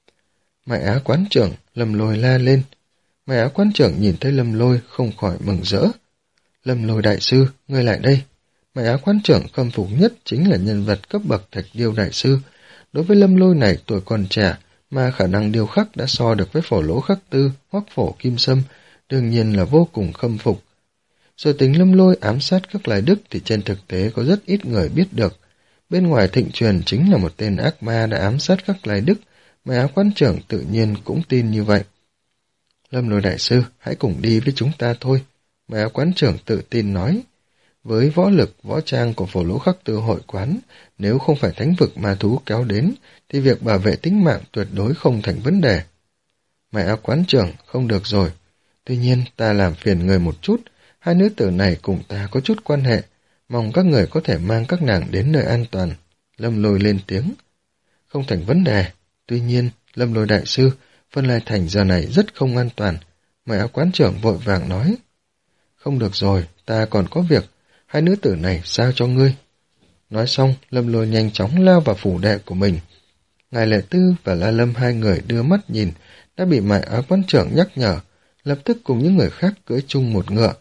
Mai Á quán trưởng, Lâm Lôi la lên. Mai Á quán trưởng nhìn thấy Lâm Lôi không khỏi mừng rỡ. Lâm Lôi đại sư, ngươi lại đây. Mai Á quán trưởng khâm phục nhất chính là nhân vật cấp bậc Thạch Điêu đại sư. Đối với Lâm Lôi này tuổi còn trẻ mà khả năng điêu khắc đã so được với Phổ Lỗ Khắc Tư hoặc Phổ Kim Sâm, đương nhiên là vô cùng khâm phục. Sự tính Lâm Lôi ám sát các lai đức thì trên thực tế có rất ít người biết được. Bên ngoài thịnh truyền chính là một tên ác ma đã ám sát các lai đức, mà Á quán trưởng tự nhiên cũng tin như vậy. Lâm Lôi đại sư, hãy cùng đi với chúng ta thôi, mà Á quán trưởng tự tin nói. Với võ lực, võ trang của Phổ Lỗ Khắc Tư hội quán, nếu không phải thánh vực ma thú kéo đến, thì việc bảo vệ tính mạng tuyệt đối không thành vấn đề. Mà Á quán trưởng, không được rồi. Tuy nhiên, ta làm phiền người một chút, hai nữ tử này cùng ta có chút quan hệ, mong các người có thể mang các nàng đến nơi an toàn. Lâm Lôi lên tiếng. Không thành vấn đề. Tuy nhiên, Lâm Lôi đại sư, Phân Lai Thành giờ này rất không an toàn. Mà Áo quán trưởng vội vàng nói. Không được rồi, ta còn có việc. Hai nữ tử này sao cho ngươi. Nói xong, Lâm Lôi nhanh chóng lao vào phủ đệ của mình. Ngài Lệ Tư và La Lâm hai người đưa mắt nhìn, đã bị Mại Áo quán trưởng nhắc nhở, lập tức cùng những người khác cưỡi chung một ngựa.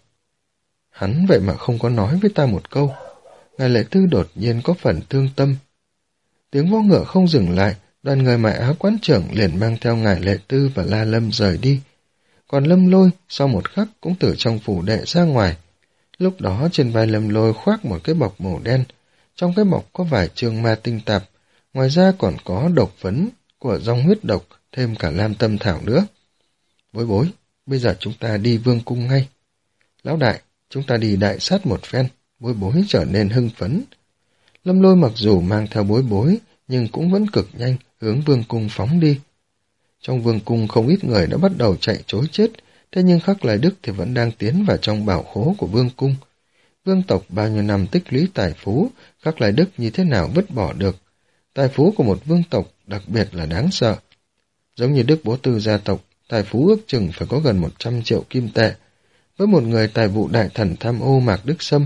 Hắn vậy mà không có nói với ta một câu. Ngài Lệ Tư đột nhiên có phần thương tâm. Tiếng vó ngựa không dừng lại, đoàn người Mại Áo quán trưởng liền mang theo Ngài Lệ Tư và La Lâm rời đi. Còn Lâm Lôi sau một khắc cũng từ trong phủ đệ ra ngoài. Lúc đó trên vai Lâm Lôi khoác một cái bọc màu đen, trong cái bọc có vài chương ma tinh tạp, ngoài ra còn có độc phấn của dòng huyết độc, thêm cả lam tâm thảo nữa. Bối bối, bây giờ chúng ta đi vương cung ngay. Lão đại, chúng ta đi đại sát một phen. Bối bối trở nên hưng phấn. Lâm Lôi mặc dù mang theo bối bối, nhưng cũng vẫn cực nhanh, hướng vương cung phóng đi. Trong vương cung không ít người đã bắt đầu chạy trối chết, thế nhưng Khắc Lai Đức thì vẫn đang tiến vào trong bảo khố của vương cung. Vương tộc bao nhiêu năm tích lũy tài phú, Khắc Lai Đức như thế nào vứt bỏ được. Tài phú của một vương tộc đặc biệt là đáng sợ. Giống như Đức Bố Tư gia tộc, tài phú ước chừng phải có gần một trăm triệu kim tệ. Với một người tài vụ đại thần tham ô Mạc Đức Sâm,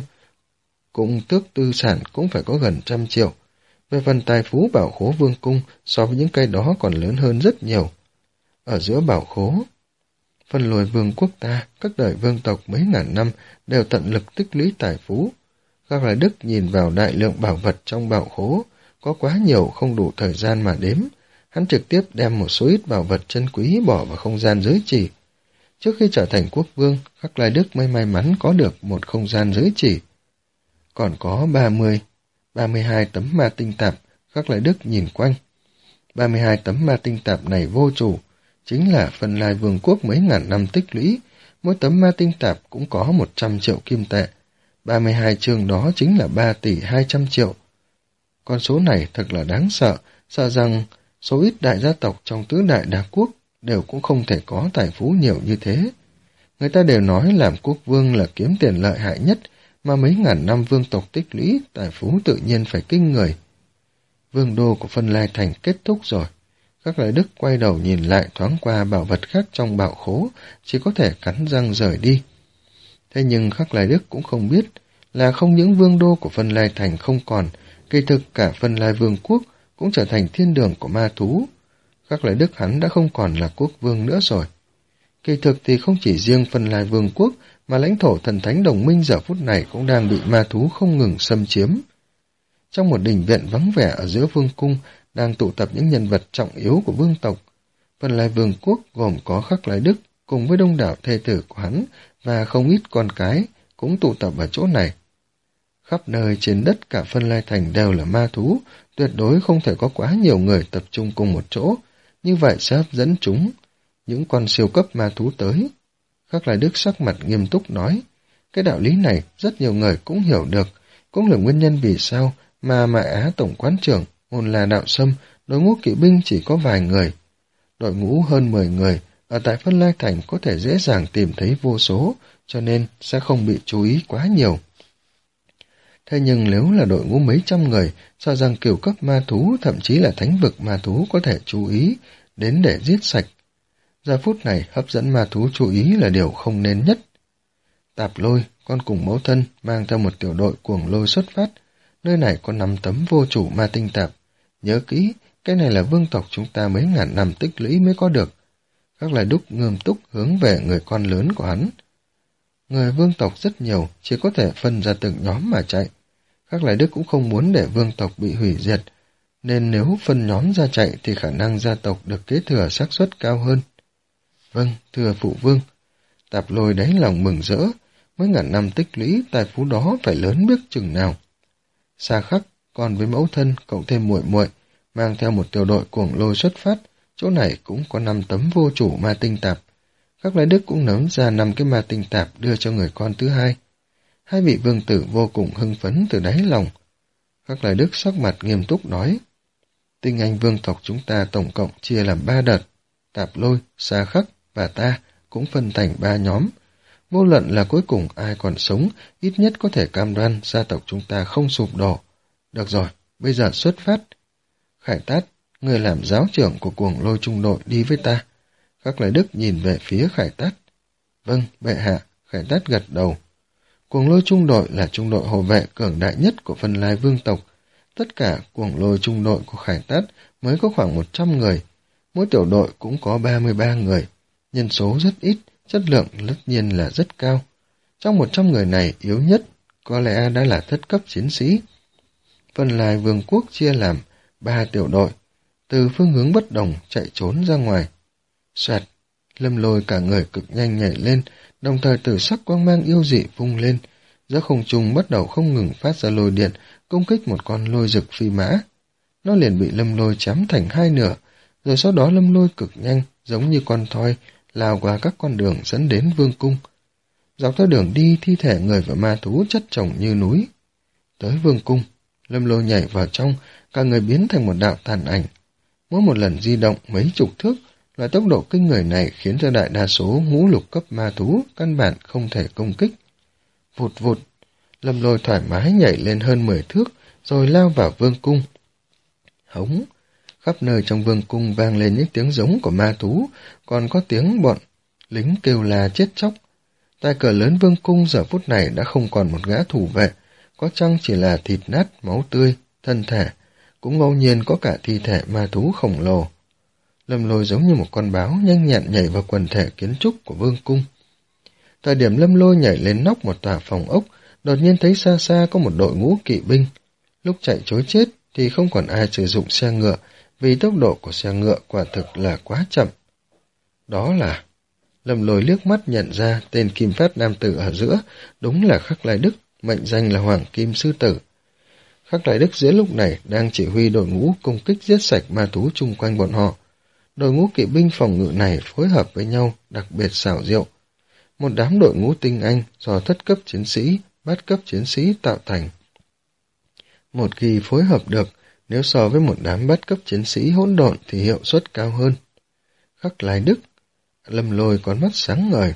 cũng tước tư sản cũng phải có gần trăm triệu. Về phần tài phú bảo khố vương cung, so với những cái đó còn lớn hơn rất nhiều. Ở giữa bảo khố, phần lùi vương quốc ta, các đời vương tộc mấy ngàn năm đều tận lực tích lũy tài phú. Khắc Lai Đức nhìn vào đại lượng bảo vật trong bảo khố, có quá nhiều không đủ thời gian mà đếm. Hắn trực tiếp đem một số ít bảo vật chân quý bỏ vào không gian giới chỉ. Trước khi trở thành quốc vương, Khắc Lai Đức mới may mắn có được một không gian giới chỉ. Còn có ba mươi, ba mươi hai tấm ma tinh tạp, Khắc Lai Đức nhìn quanh. ba mươi hai tấm ma tinh tạp này vô chủ, chính là Phân Lai Vương quốc mấy ngàn năm tích lũy, mỗi tấm ma tinh tạp cũng có một trăm triệu kim tệ. ba mươi hai chương đó chính là ba tỷ hai trăm triệu. Con số này thật là đáng sợ, sợ rằng số ít đại gia tộc trong tứ đại đa quốc đều cũng không thể có tài phú nhiều như thế. Người ta đều nói làm quốc vương là kiếm tiền lợi hại nhất, mà mấy ngàn năm vương tộc tích lũy, tài phú tự nhiên phải kinh người. Vương đô của Phân Lai Thành kết thúc rồi. Khắc Lai Đức quay đầu nhìn lại thoáng qua bảo vật khác trong bảo khố, chỉ có thể cắn răng rời đi. Thế nhưng Khắc Lai Đức cũng không biết là không những vương đô của Phân Lai Thành không còn, kỳ thực cả Phân Lai Vương quốc cũng trở thành thiên đường của ma thú. Khắc Lai Đức hắn đã không còn là quốc vương nữa rồi. Kỳ thực thì không chỉ riêng Phân Lai Vương quốc, mà lãnh thổ thần thánh đồng minh giờ phút này cũng đang bị ma thú không ngừng xâm chiếm. Trong một đình viện vắng vẻ ở giữa vương cung, đang tụ tập những nhân vật trọng yếu của vương tộc. Phân Lai Vương quốc gồm có Khắc Lai Đức cùng với đông đảo thê tử của hắn và không ít con cái cũng tụ tập ở chỗ này. Khắp nơi trên đất cả Phân Lai Thành đều là ma thú, tuyệt đối không thể có quá nhiều người tập trung cùng một chỗ, như vậy sẽ hấp dẫn chúng, những con siêu cấp ma thú tới. Khắc Lai Đức sắc mặt nghiêm túc nói, cái đạo lý này rất nhiều người cũng hiểu được, cũng là nguyên nhân vì sao mà Mại Á Tổng quán trưởng, Ngôn La Đạo Sâm, đội ngũ kỵ binh chỉ có vài người. Đội ngũ hơn mười người, ở tại Phân Lai Thành có thể dễ dàng tìm thấy vô số, cho nên sẽ không bị chú ý quá nhiều. Thế nhưng nếu là đội ngũ mấy trăm người, sợ rằng kiểu cấp ma thú, thậm chí là thánh vực ma thú có thể chú ý đến để giết sạch. Giờ phút này hấp dẫn ma thú chú ý là điều không nên nhất. Tạp Lôi, con cùng mẫu thân, mang theo một tiểu đội cuồng lôi xuất phát. Nơi này có năm tấm vô chủ ma tinh tạp. Nhớ kỹ, cái này là vương tộc chúng ta mấy ngàn năm tích lũy mới có được. Khắc Lai Đức nghiêm túc hướng về người con lớn của hắn. Người vương tộc rất nhiều, chỉ có thể phân ra từng nhóm mà chạy. Khắc Lai Đức cũng không muốn để vương tộc bị hủy diệt, nên nếu phân nhóm ra chạy thì khả năng gia tộc được kế thừa xác suất cao hơn. Vâng, thưa phụ vương. Tạp Lôi đáy lòng mừng rỡ, mấy ngàn năm tích lũy tài phú đó phải lớn biết chừng nào. Xa Khắc, còn với mẫu thân, cộng thêm muội muội, mang theo một tiểu đội cuồng lôi xuất phát, chỗ này cũng có năm tấm vô chủ ma tinh tạp. Khắc Lai Đức cũng ném ra năm cái ma tinh tạp đưa cho người con thứ hai. Hai vị vương tử vô cùng hưng phấn từ đáy lòng. Khắc Lai Đức sắc mặt nghiêm túc nói, tinh anh vương tộc chúng ta tổng cộng chia làm ba đợt, Tạp Lôi, Xa Khắc và ta cũng phân thành ba nhóm. Vô luận là cuối cùng ai còn sống, ít nhất có thể cam đoan gia tộc chúng ta không sụp đổ. Được rồi, bây giờ xuất phát. Khải Tát, người làm giáo trưởng của cuồng lôi trung đội đi với ta. Khắc Lai Đức nhìn về phía Khải Tát. Vâng, bệ hạ, Khải Tát gật đầu. Cuồng lôi trung đội là trung đội hộ vệ cường đại nhất của Phân Lai vương tộc. Tất cả cuồng lôi trung đội của Khải Tát mới có khoảng một trăm người. Mỗi tiểu đội cũng có ba mươi ba người. Nhân số rất ít, chất lượng tất nhiên là rất cao. Trong một trăm người này, yếu nhất có lẽ đã là thất cấp chiến sĩ. Phân Lai vương quốc chia làm ba tiểu đội, từ phương hướng bất đồng chạy trốn ra ngoài. Xoẹt, Lâm Lôi cả người cực nhanh nhảy lên, đồng thời tử sắc quang mang yêu dị vung lên, giữa không trung bắt đầu không ngừng phát ra lôi điện, công kích một con lôi rực phi mã. Nó liền bị Lâm Lôi chém thành hai nửa, rồi sau đó Lâm Lôi cực nhanh, giống như con thoi, lao qua các con đường dẫn đến vương cung. Dọc theo đường đi, thi thể người và ma thú chất chồng như núi. Tới vương cung, Lâm Lôi nhảy vào trong, cả người biến thành một đạo tàn ảnh. mỗi một lần di động mấy chục thước. Loại tốc độ kinh người này khiến cho đại đa số ngũ lục cấp ma thú căn bản không thể công kích. Vụt vụt, Lâm Lôi thoải mái nhảy lên hơn mười thước, rồi lao vào vương cung. Hống, khắp nơi trong vương cung vang lên những tiếng giống của ma thú, còn có tiếng bọn lính kêu la chết chóc. Tại cửa lớn vương cung giờ phút này đã không còn một gã thủ vệ, có chăng chỉ là thịt nát, máu tươi, thân thể, cũng ngẫu nhiên có cả thi thể ma thú khổng lồ. Lâm Lôi giống như một con báo nhanh nhẹn nhảy vào quần thể kiến trúc của vương cung. Thời điểm Lâm Lôi nhảy lên nóc một tòa phòng ốc, đột nhiên thấy xa xa có một đội ngũ kỵ binh. Lúc chạy trối chết thì không còn ai sử dụng xe ngựa, vì tốc độ của xe ngựa quả thực là quá chậm. Đó là... Lâm Lôi liếc mắt nhận ra tên kim phát nam tử ở giữa, đúng là Khắc Lai Đức, mệnh danh là Hoàng Kim Sư Tử. Khắc Lai Đức giữa lúc này đang chỉ huy đội ngũ công kích giết sạch ma thú chung quanh bọn họ. Đội ngũ kỵ binh phòng ngự này phối hợp với nhau đặc biệt xảo diệu. Một đám đội ngũ tinh anh do thất cấp chiến sĩ, bát cấp chiến sĩ tạo thành. Một khi phối hợp được, nếu so với một đám bát cấp chiến sĩ hỗn độn thì hiệu suất cao hơn. Khắc Lai Đức, Lâm Lôi con mắt sáng ngời.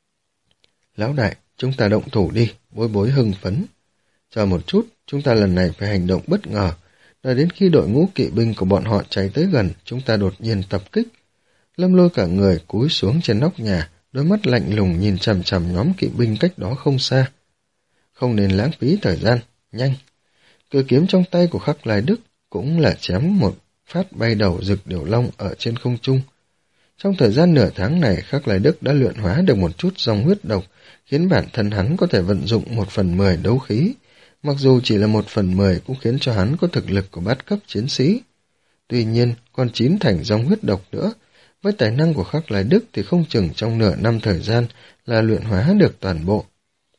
Lão đại, chúng ta động thủ đi, Bối Bối hưng phấn. Chờ một chút, chúng ta lần này phải hành động bất ngờ. Đợi đến khi đội ngũ kỵ binh của bọn họ chạy tới gần, chúng ta đột nhiên tập kích. Lâm Lôi cả người cúi xuống trên nóc nhà, đôi mắt lạnh lùng nhìn chằm chằm nhóm kỵ binh cách đó không xa. Không nên lãng phí thời gian, nhanh. Cự kiếm trong tay của Khắc Lai Đức cũng là chém một phát bay đầu rực điểu long ở trên không trung. Trong thời gian nửa tháng này, Khắc Lai Đức đã luyện hóa được một chút dòng huyết độc, khiến bản thân hắn có thể vận dụng một phần mười đấu khí. Mặc dù chỉ là một phần mười cũng khiến cho hắn có thực lực của bát cấp chiến sĩ. Tuy nhiên, còn chín thành dòng huyết độc nữa. Với tài năng của Khắc Lai Đức thì không chừng trong nửa năm thời gian là luyện hóa được toàn bộ.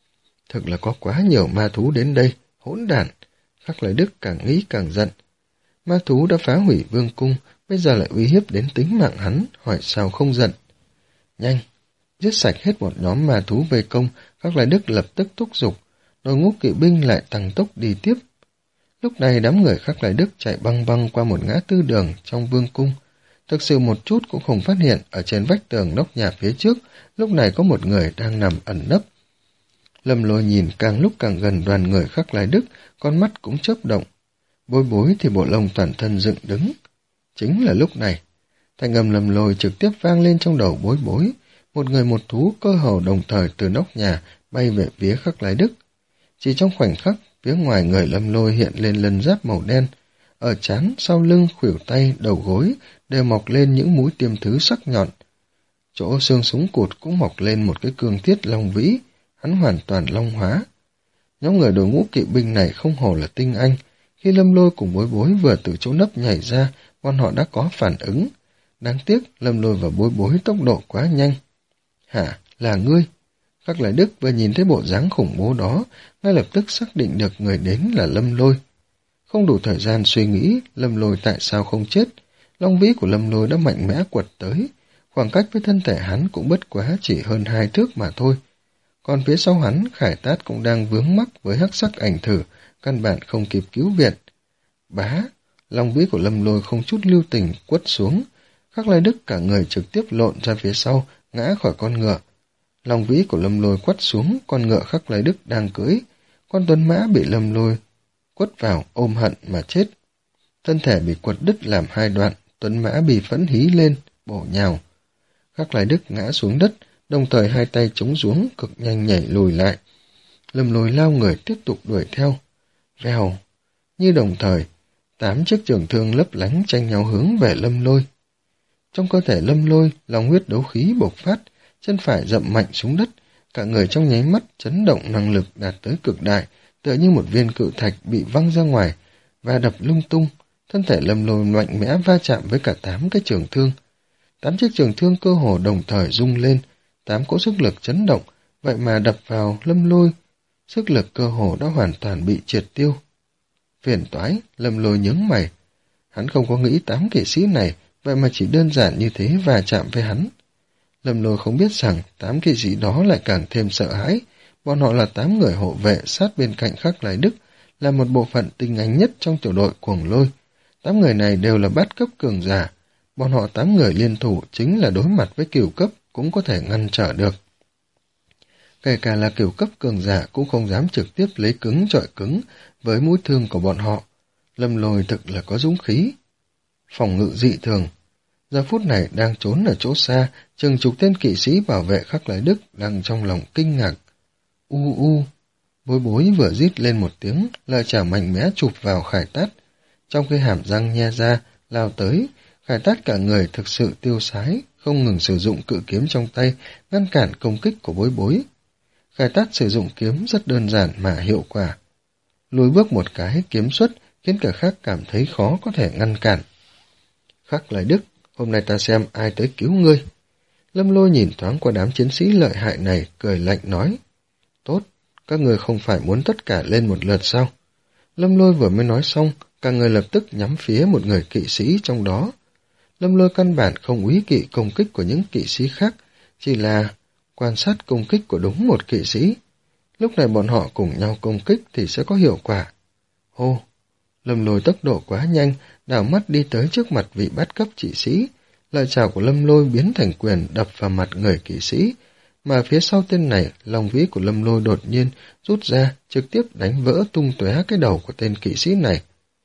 Thực là có quá nhiều ma thú đến đây, hỗn đản. Khắc Lai Đức càng nghĩ càng giận. Ma thú đã phá hủy vương cung, bây giờ lại uy hiếp đến tính mạng hắn, hỏi sao không giận. Nhanh, giết sạch hết một nhóm ma thú vây công, Khắc Lai Đức lập tức thúc giục, đội ngũ kỵ binh lại tăng tốc đi tiếp. Lúc này đám người Khắc Lai Đức chạy băng băng qua một ngã tư đường trong vương cung. Thực sự một chút cũng không phát hiện ở trên vách tường nóc nhà phía trước, lúc này có một người đang nằm ẩn nấp. Lâm Lôi nhìn càng lúc càng gần đoàn người Khắc Lai Đức, con mắt cũng chớp động. Bối Bối thì bộ lông toàn thân dựng đứng. Chính là lúc này, thanh âm Lâm Lôi trực tiếp vang lên trong đầu Bối Bối. Một người một thú cơ hồ đồng thời từ nóc nhà bay về phía Khắc Lai Đức. Chỉ trong khoảnh khắc, phía ngoài người Lâm Lôi hiện lên lân giáp màu đen. Ở trán, sau lưng, khuỷu tay, đầu gối đều mọc lên những mũi tiêm thứ sắc nhọn. Chỗ xương súng cụt cũng mọc lên một cái cương thiết long vĩ, hắn hoàn toàn long hóa. Nhóm người đội ngũ kỵ binh này không hổ là tinh anh. Khi Lâm Lôi cùng Bối Bối vừa từ chỗ nấp nhảy ra, bọn họ đã có phản ứng. Đáng tiếc, Lâm Lôi và Bối Bối tốc độ quá nhanh. Hả, là ngươi? Khắc Lai Đức vừa nhìn thấy bộ dáng khủng bố đó, ngay lập tức xác định được người đến là Lâm Lôi. Không đủ thời gian suy nghĩ Lâm Lôi tại sao không chết. Long vĩ của Lâm Lôi đã mạnh mẽ quật tới. Khoảng cách với thân thể hắn cũng bất quá chỉ hơn hai thước mà thôi. Còn phía sau hắn, Khải Tát cũng đang vướng mắc với hắc sắc ảnh thử, căn bản không kịp cứu viện. Bá, long vĩ của Lâm Lôi không chút lưu tình quất xuống. Khắc Lai Đức cả người trực tiếp lộn ra phía sau, ngã khỏi con ngựa. Long vĩ của Lâm Lôi quất xuống, con ngựa Khắc Lai Đức đang cưỡi. Con tuấn mã bị Lâm Lôi quất vào ôm hận mà chết. Thân thể bị quật đứt làm hai đoạn, tuấn mã bị phẫn hí lên, bổ nhào. Khắc Lai Đức ngã xuống đất, đồng thời hai tay chống xuống, cực nhanh nhảy lùi lại. Lâm Lôi lao người tiếp tục đuổi theo. Vèo, như đồng thời, tám chiếc trường thương lấp lánh tranh nhau hướng về Lâm Lôi. Trong cơ thể Lâm Lôi, lòng huyết đấu khí bộc phát, chân phải dậm mạnh xuống đất, cả người trong nháy mắt chấn động năng lực đạt tới cực đại, tựa như một viên cự thạch bị văng ra ngoài và đập lung tung. Thân thể Lâm Lôi mạnh mẽ va chạm với cả tám cái trường thương. Tám chiếc trường thương cơ hồ đồng thời rung lên, tám cỗ sức lực chấn động, vậy mà đập vào Lâm Lôi. Sức lực cơ hồ đã hoàn toàn bị triệt tiêu. Phiền toái, Lâm Lôi nhướng mày. Hắn không có nghĩ tám kỵ sĩ này, vậy mà chỉ đơn giản như thế va chạm với hắn. Lâm Lôi không biết rằng tám kỵ sĩ đó lại càng thêm sợ hãi. Bọn họ là tám người hộ vệ sát bên cạnh Khắc Lai Đức, là một bộ phận tinh anh nhất trong tiểu đội Cuồng Lôi. Tám người này đều là bát cấp cường giả, bọn họ tám người liên thủ chính là đối mặt với cửu cấp cũng có thể ngăn trở được. Kể cả là cửu cấp cường giả cũng không dám trực tiếp lấy cứng chọi cứng với mũi thương của bọn họ. Lâm Lôi thực là có dũng khí. Phòng ngự dị thường. Giờ phút này đang trốn ở chỗ xa, chừng chục tên kỵ sĩ bảo vệ Khắc Lai Đức đang trong lòng kinh ngạc. U u, Bối Bối vừa rít lên một tiếng, lời chảo mạnh mẽ chụp vào Khải Tát. Trong khi hàm răng nhe ra, lao tới, Khải Tát cả người thực sự tiêu sái, không ngừng sử dụng cự kiếm trong tay, ngăn cản công kích của Bối Bối. Khải Tát sử dụng kiếm rất đơn giản mà hiệu quả. Lùi bước một cái, kiếm xuất, khiến cả Khắc cảm thấy khó có thể ngăn cản. Khắc Lai Đức, hôm nay ta xem ai tới cứu ngươi. Lâm Lôi nhìn thoáng qua đám chiến sĩ lợi hại này, cười lạnh nói. Tốt, các người không phải muốn tất cả lên một lượt sao? Lâm Lôi vừa mới nói xong, cả người lập tức nhắm phía một người kỵ sĩ trong đó. Lâm Lôi căn bản không úy kỵ công kích của những kỵ sĩ khác, chỉ là quan sát công kích của đúng một kỵ sĩ. Lúc này bọn họ cùng nhau công kích thì sẽ có hiệu quả. Hô! Lâm Lôi tốc độ quá nhanh, đảo mắt đi tới trước mặt vị bát cấp kỵ sĩ. Lời chào của Lâm Lôi biến thành quyền đập vào mặt người kỵ sĩ, mà phía sau tên này, lòng vĩ của Lâm Lôi đột nhiên rút ra, trực tiếp đánh vỡ tung tóe cái đầu của tên kỵ sĩ này.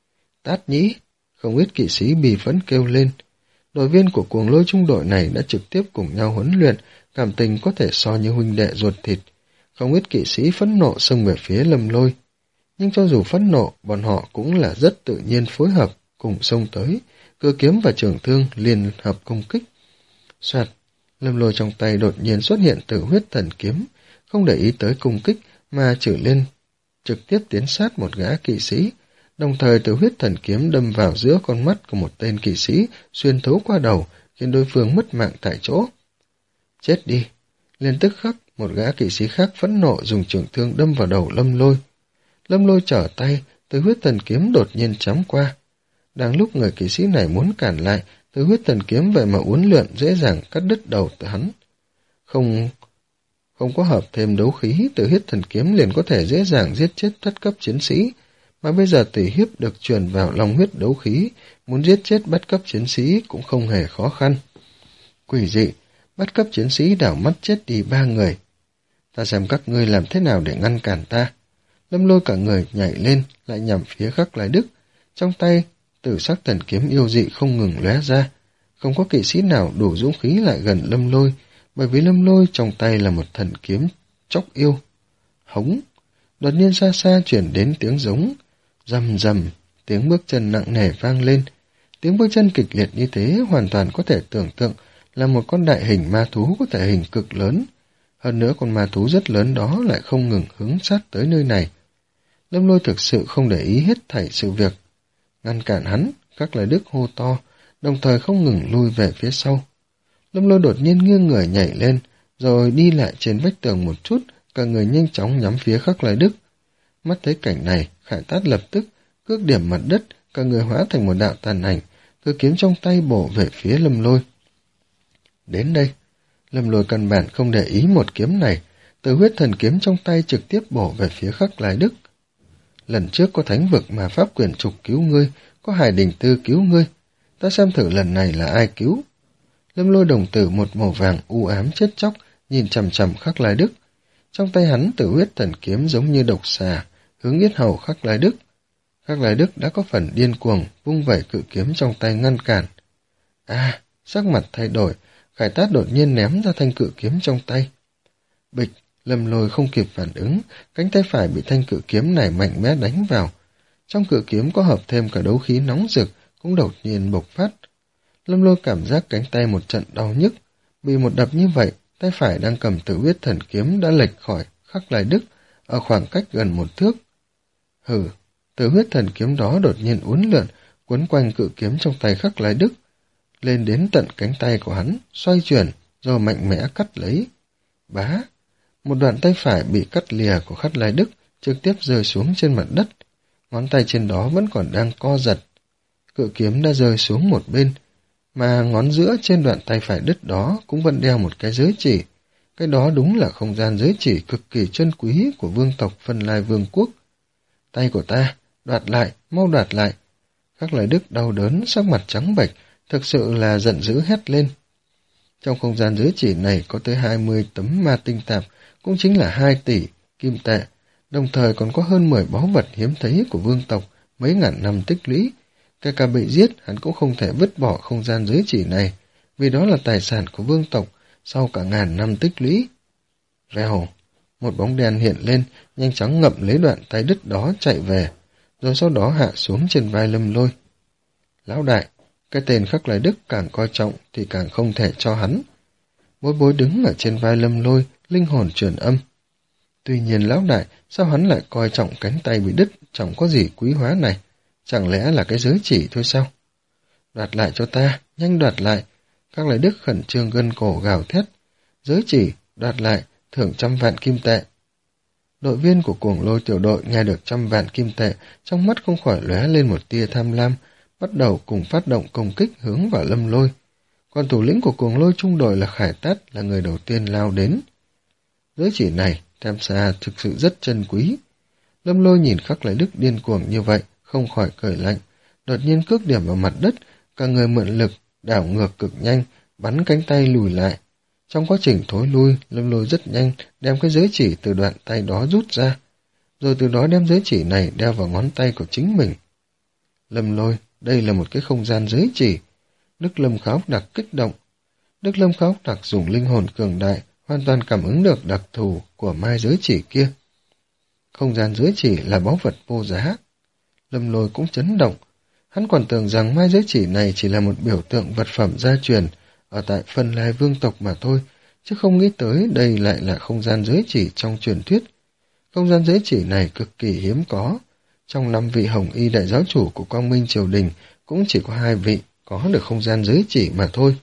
Tát nhĩ! Không ít kỵ sĩ bì phẫn kêu lên. Đội viên của cuồng lôi trung đội này đã trực tiếp cùng nhau huấn luyện, cảm tình có thể so như huynh đệ ruột thịt. Không ít kỵ sĩ phẫn nộ xông về phía Lâm Lôi. Nhưng cho dù phẫn nộ, bọn họ cũng là rất tự nhiên phối hợp, cùng xông tới, cự kiếm và trường thương liên hợp công kích. Soạt, Lâm Lôi trong tay đột nhiên xuất hiện Tử Huyết Thần Kiếm, không để ý tới công kích mà chử lên, trực tiếp tiến sát một gã kỵ sĩ. Đồng thời Tử Huyết Thần Kiếm đâm vào giữa con mắt của một tên kỵ sĩ, xuyên thấu qua đầu, khiến đối phương mất mạng tại chỗ. Chết đi! Liền tức khắc, một gã kỵ sĩ khác phẫn nộ dùng trường thương đâm vào đầu Lâm Lôi. Lâm Lôi trở tay, Tử Huyết Thần Kiếm đột nhiên chém qua. Đang lúc người kỵ sĩ này muốn cản lại, Tử Huyết Thần Kiếm vậy mà uốn lượn dễ dàng cắt đứt đầu từ hắn. Không không có hợp thêm đấu khí, Tử Huyết Thần Kiếm liền có thể dễ dàng giết chết thất cấp chiến sĩ, mà bây giờ tỷ hiếp được truyền vào long huyết đấu khí, muốn giết chết bắt cấp chiến sĩ cũng không hề khó khăn. Quỷ dị, bắt cấp chiến sĩ đảo mắt chết đi ba người. Ta xem các ngươi làm thế nào để ngăn cản ta. Lâm Lôi cả người nhảy lên, lại nhằm phía Khắc Lai Đức. Trong tay, Tử Sắc Thần Kiếm yêu dị không ngừng lóe ra. Không có kỵ sĩ nào đủ dũng khí lại gần Lâm Lôi, bởi vì Lâm Lôi trong tay là một thần kiếm chóc yêu. Hống! Đột nhiên xa xa chuyển đến tiếng giống. Rầm rầm, tiếng bước chân nặng nề vang lên. Tiếng bước chân kịch liệt như thế hoàn toàn có thể tưởng tượng là một con đại hình ma thú có thể hình cực lớn. Hơn nữa con ma thú rất lớn đó lại không ngừng hướng sát tới nơi này. Lâm Lôi thực sự không để ý hết thảy sự việc. Ngăn cản hắn, Khắc Lai Đức hô to, đồng thời không ngừng lui về phía sau. Lâm Lôi đột nhiên nghiêng người nhảy lên, rồi đi lại trên vách tường một chút, cả người nhanh chóng nhắm phía Khắc Lai Đức. Mắt thấy cảnh này, Khải Tát lập tức cước điểm mặt đất, cả người hóa thành một đạo tàn ảnh, cứ kiếm trong tay bổ về phía Lâm Lôi. Đến đây, Lâm Lôi căn bản không để ý một kiếm này, Tử Huyết Thần Kiếm trong tay trực tiếp bổ về phía Khắc Lai Đức. Lần trước có thánh vực mà pháp quyền trục cứu ngươi, có Hải Đình Tư cứu ngươi, ta xem thử lần này là ai cứu. Lâm Lôi đồng tử một màu vàng u ám chết chóc, nhìn chằm chằm Khắc Lai Đức. Trong tay hắn Tử Huyết Thần Kiếm giống như độc xà, hướng yết hầu Khắc Lai Đức. Khắc Lai Đức đã có phần điên cuồng, vung vẩy cự kiếm trong tay ngăn cản. À, sắc mặt thay đổi, Khải Tát đột nhiên ném ra thanh cự kiếm trong tay. Bịch, Lâm Lôi không kịp phản ứng, cánh tay phải bị thanh cự kiếm này mạnh mẽ đánh vào. Trong cự kiếm có hợp thêm cả đấu khí nóng rực, cũng đột nhiên bộc phát. Lâm Lôi cảm giác cánh tay một trận đau nhức, bị một đập như vậy, tay phải đang cầm Tử Huyết Thần Kiếm đã lệch khỏi Khắc Lai Đức ở khoảng cách gần một thước. Hừ, Tử Huyết Thần Kiếm đó đột nhiên uốn lượn, quấn quanh cự kiếm trong tay Khắc Lai Đức, lên đến tận cánh tay của hắn, xoay chuyển, rồi mạnh mẽ cắt lấy. Bá! Một đoạn tay phải bị cắt lìa của Khắc Lai Đức trực tiếp rơi xuống trên mặt đất, ngón tay trên đó vẫn còn đang co giật. Cự kiếm đã rơi xuống một bên, mà ngón giữa trên đoạn tay phải đứt đó cũng vẫn đeo một cái giới chỉ. Cái đó đúng là không gian giới chỉ cực kỳ chân quý của vương tộc Phân Lai Vương quốc. Tay của ta, đoạt lại, mau đoạt lại. Khắc Lại Đức đau đớn, sắc mặt trắng bệch, thực sự là giận dữ hét lên. Trong không gian giới chỉ này có tới hai mươi tấm ma tinh tạp, cũng chính là hai tỷ kim tệ, đồng thời còn có hơn mười báu vật hiếm thấy của vương tộc, mấy ngàn năm tích lũy. Kể cả bị giết, hắn cũng không thể vứt bỏ không gian giới chỉ này, vì đó là tài sản của vương tộc sau cả ngàn năm tích lũy. Vèo, một bóng đen hiện lên, nhanh chóng ngậm lấy đoạn tay đứt đó chạy về, rồi sau đó hạ xuống trên vai Lâm Lôi. Lão đại, cái tên Khắc Lại Đức càng coi trọng thì càng không thể cho hắn. Bối Bối đứng ở trên vai Lâm Lôi, linh hồn truyền âm. Tuy nhiên lão đại, sao hắn lại coi trọng cánh tay bị đứt, chẳng có gì quý hóa này? Chẳng lẽ là cái giới chỉ thôi sao? Đoạt lại cho ta, nhanh đoạt lại. Khắc Lại Đức khẩn trương gân cổ gào thét. Giới chỉ, đoạt lại, thưởng trăm vạn kim tệ. Đội viên của Cuồng Lôi tiểu đội nghe được trăm vạn kim tệ, trong mắt không khỏi lóe lên một tia tham lam, bắt đầu cùng phát động công kích hướng vào Lâm Lôi. Còn thủ lĩnh của Cuồng Lôi trung đội là Khải Tát là người đầu tiên lao đến. Giới chỉ này, xem ra thực sự rất chân quý. Lâm Lôi nhìn Khắc Lại Đức điên cuồng như vậy, không khỏi cười lạnh, đột nhiên cước điểm vào mặt đất, cả người mượn lực, đảo ngược cực nhanh, bắn cánh tay lùi lại. Trong quá trình thối lui, Lâm Lôi rất nhanh đem cái giới chỉ từ đoạn tay đó rút ra, rồi từ đó đem giới chỉ này đeo vào ngón tay của chính mình. Lâm Lôi, đây là một cái không gian giới chỉ. Đức Lâm Kháo Đặc kích động. Đức Lâm Kháo Đặc dùng linh hồn cường đại, hoàn toàn cảm ứng được đặc thù của mai giới chỉ kia. Không gian giới chỉ là báu vật vô giá. Lâm Lôi cũng chấn động. Hắn còn tưởng rằng mai giới chỉ này chỉ là một biểu tượng vật phẩm gia truyền ở tại Phân Lai vương tộc mà thôi, chứ không nghĩ tới đây lại là không gian giới chỉ trong truyền thuyết. Không gian giới chỉ này cực kỳ hiếm có. Trong năm vị hồng y đại giáo chủ của Quang Minh triều đình cũng chỉ có hai vị có được không gian giới chỉ mà thôi.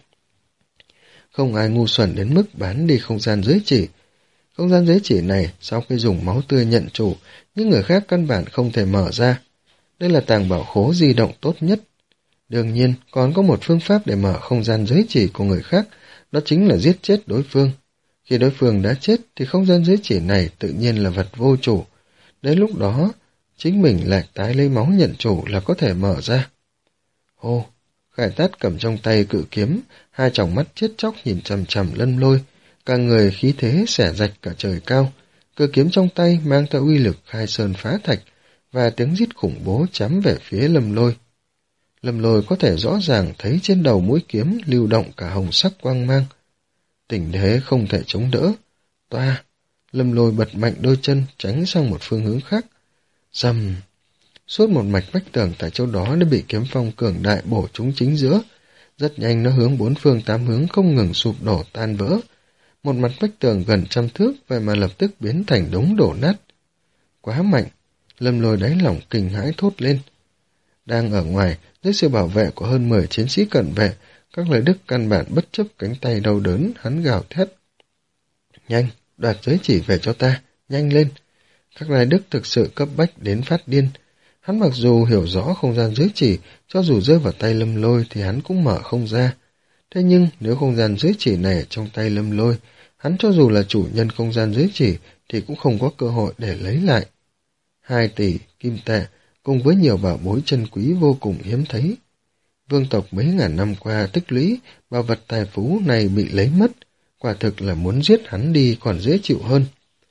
Không ai ngu xuẩn đến mức bán đi không gian giới chỉ. Không gian giới chỉ này sau khi dùng máu tươi nhận chủ, những người khác căn bản không thể mở ra. Đây là tàng bảo khố di động tốt nhất. Đương nhiên, còn có một phương pháp để mở không gian giới chỉ của người khác, đó chính là giết chết đối phương. Khi đối phương đã chết thì không gian giới chỉ này tự nhiên là vật vô chủ. Đến lúc đó, chính mình lại tái lấy máu nhận chủ là có thể mở ra. Hô, Khải Tát cầm trong tay cự kiếm, hai tròng mắt chết chóc nhìn chằm chằm Lâm Lôi, cả người khí thế xẻ rạch cả trời cao. Cự kiếm trong tay mang theo uy lực khai sơn phá thạch, và tiếng rít khủng bố chém về phía Lâm Lôi. Lâm Lôi có thể rõ ràng thấy trên đầu mũi kiếm lưu động cả hồng sắc quang mang. Tình thế không thể chống đỡ. Toa, Lâm Lôi bật mạnh đôi chân tránh sang một phương hướng khác. Rầm, suốt một mạch vách tường tại chỗ đó đã bị kiếm phong cường đại bổ trúng chính giữa. Rất nhanh nó hướng bốn phương tám hướng không ngừng sụp đổ tan vỡ. Một mặt vách tường gần trăm thước vậy mà lập tức biến thành đống đổ nát. Quá mạnh, Lâm Lôi đáy lòng kinh hãi thốt lên. Đang ở ngoài, dưới sự bảo vệ của hơn mười chiến sĩ cận vệ, Các Lại Đức căn bản bất chấp cánh tay đau đớn, hắn gào thét. Nhanh, đoạt giới chỉ về cho ta, nhanh lên. Các Lại Đức thực sự cấp bách đến phát điên. Hắn mặc dù hiểu rõ không gian giới chỉ, cho dù rơi vào tay Lâm Lôi thì hắn cũng mở không ra. Thế nhưng nếu không gian giới chỉ này ở trong tay Lâm Lôi, hắn cho dù là chủ nhân không gian giới chỉ thì cũng không có cơ hội để lấy lại. Hai tỷ kim tệ cùng với nhiều bảo bối chân quý vô cùng hiếm thấy. Vương tộc mấy ngàn năm qua tích lũy, bảo vật tài phú này bị lấy mất, quả thực là muốn giết hắn đi còn dễ chịu hơn.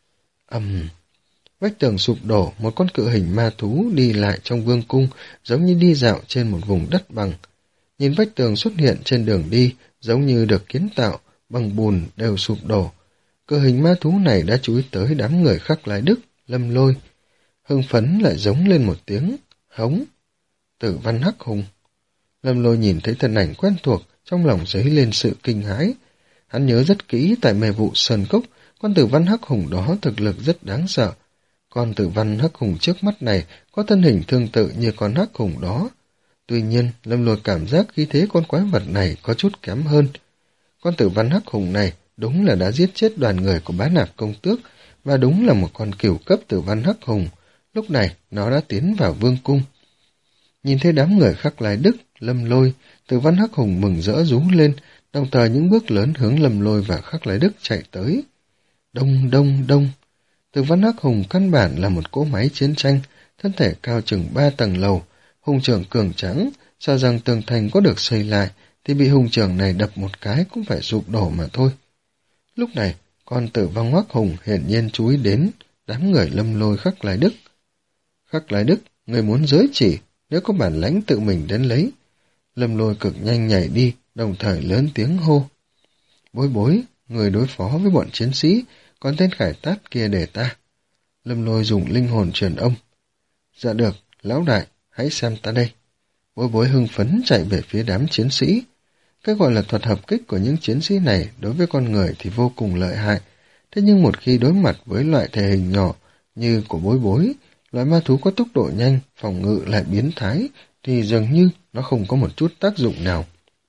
Ầm, um, vách tường sụp đổ, một con cự hình ma thú đi lại trong vương cung, giống như đi dạo trên một vùng đất bằng. Nhìn vách tường xuất hiện trên đường đi, giống như được kiến tạo, bằng bùn đều sụp đổ. Cự hình ma thú này đã chú ý tới đám người Khắc Lại Đức, Lâm Lôi. Hưng phấn lại giống lên một tiếng, hống. Tử Văn Hắc Hùng. Lâm Lôi nhìn thấy thân ảnh quen thuộc, trong lòng dấy lên sự kinh hãi. Hắn nhớ rất kỹ tại mê vụ Sơn Cốc, con Tử Văn Hắc Hùng đó thực lực rất đáng sợ. Con Tử Văn Hắc Hùng trước mắt này có thân hình tương tự như con Hắc Hùng đó. Tuy nhiên, Lâm Lôi cảm giác khí thế con quái vật này có chút kém hơn. Con Tử Văn Hắc Hùng này đúng là đã giết chết đoàn người của Bá Nạp công tước, và đúng là một con cửu cấp Tử Văn Hắc Hùng. Lúc này, nó đã tiến vào vương cung. Nhìn thấy đám người Khắc Lại Đức, Lâm Lôi, Tử Văn Hắc Hùng mừng rỡ rú lên, đồng thời những bước lớn hướng Lâm Lôi và Khắc Lại Đức chạy tới. Đông đông đông. Tử Văn Hắc Hùng căn bản là một cỗ máy chiến tranh, thân thể cao chừng ba tầng lầu, hùng trưởng cường tráng, sợ rằng tường thành có được xây lại, thì bị hùng trưởng này đập một cái cũng phải sụp đổ mà thôi. Lúc này, con Tử Vong Hoắc Hùng hiển nhiên chú ý đến đám người Lâm Lôi Khắc Lai Đức. Khắc Lai Đức, người muốn giới chỉ, nếu có bản lãnh tự mình đến lấy. Lâm Lôi cực nhanh nhảy đi, đồng thời lớn tiếng hô. Bối bối, người đối phó với bọn chiến sĩ, còn tên Khải Tát kia để ta. Lâm Lôi dùng linh hồn truyền âm. Dạ được, lão đại, hãy xem ta đây. Bối bối hưng phấn chạy về phía đám chiến sĩ. Cái gọi là thuật hợp kích của những chiến sĩ này đối với con người thì vô cùng lợi hại. Thế nhưng một khi đối mặt với loại thể hình nhỏ như của bối bối, loại ma thú có tốc độ nhanh, phòng ngự lại biến thái, thì dường như nó không có một chút tác dụng nào.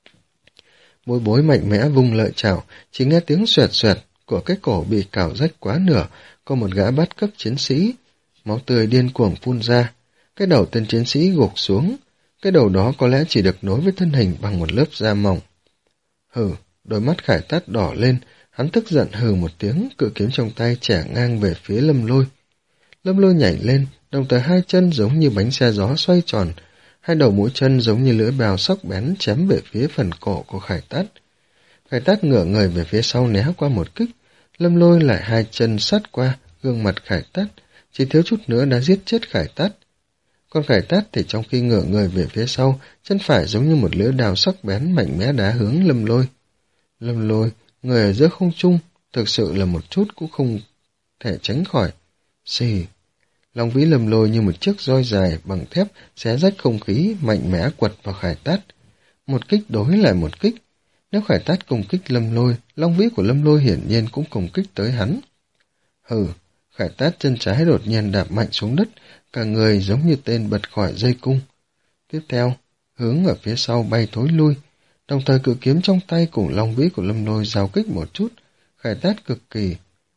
Bối bối mạnh mẽ vung lợi chảo, chỉ nghe tiếng xoẹt xoẹt của cái cổ bị cào rách quá nửa, có một gã bắt cấp chiến sĩ. Máu tươi điên cuồng phun ra, cái đầu tên chiến sĩ gục xuống, cái đầu đó có lẽ chỉ được nối với thân hình bằng một lớp da mỏng. Hừ, đôi mắt Khải Tát đỏ lên, hắn tức giận hừ một tiếng, cự kiếm trong tay chẻ ngang về phía Lâm Lôi. Lâm Lôi nhảy lên, đồng thời hai chân giống như bánh xe gió xoay tròn, hai đầu mũi chân giống như lưỡi bào sắc bén chém về phía phần cổ của Khải Tát. Khải Tát ngửa người về phía sau né qua một kích, Lâm Lôi lại hai chân sát qua gương mặt Khải Tát, chỉ thiếu chút nữa đã giết chết Khải Tát. Còn Khải Tát thì trong khi ngửa người về phía sau, chân phải giống như một lưỡi đào sắc bén mạnh mẽ đá hướng Lâm Lôi. Lâm Lôi, người ở giữa không trung, thực sự là một chút cũng không thể tránh khỏi. Xì! Long vĩ Lâm Lôi như một chiếc roi dài bằng thép xé rách không khí, mạnh mẽ quật vào Khải Tát. Một kích đối lại một kích. Nếu Khải Tát công kích Lâm Lôi, Long vĩ của Lâm Lôi hiển nhiên cũng công kích tới hắn. Hừ! Khải Tát chân trái đột nhiên đạp mạnh xuống đất, cả người giống như tên bật khỏi dây cung. Tiếp theo, hướng ở phía sau bay thối lui, đồng thời cự kiếm trong tay cùng long vĩ của Lâm Lôi giao kích một chút. Khải Tát cực kỳ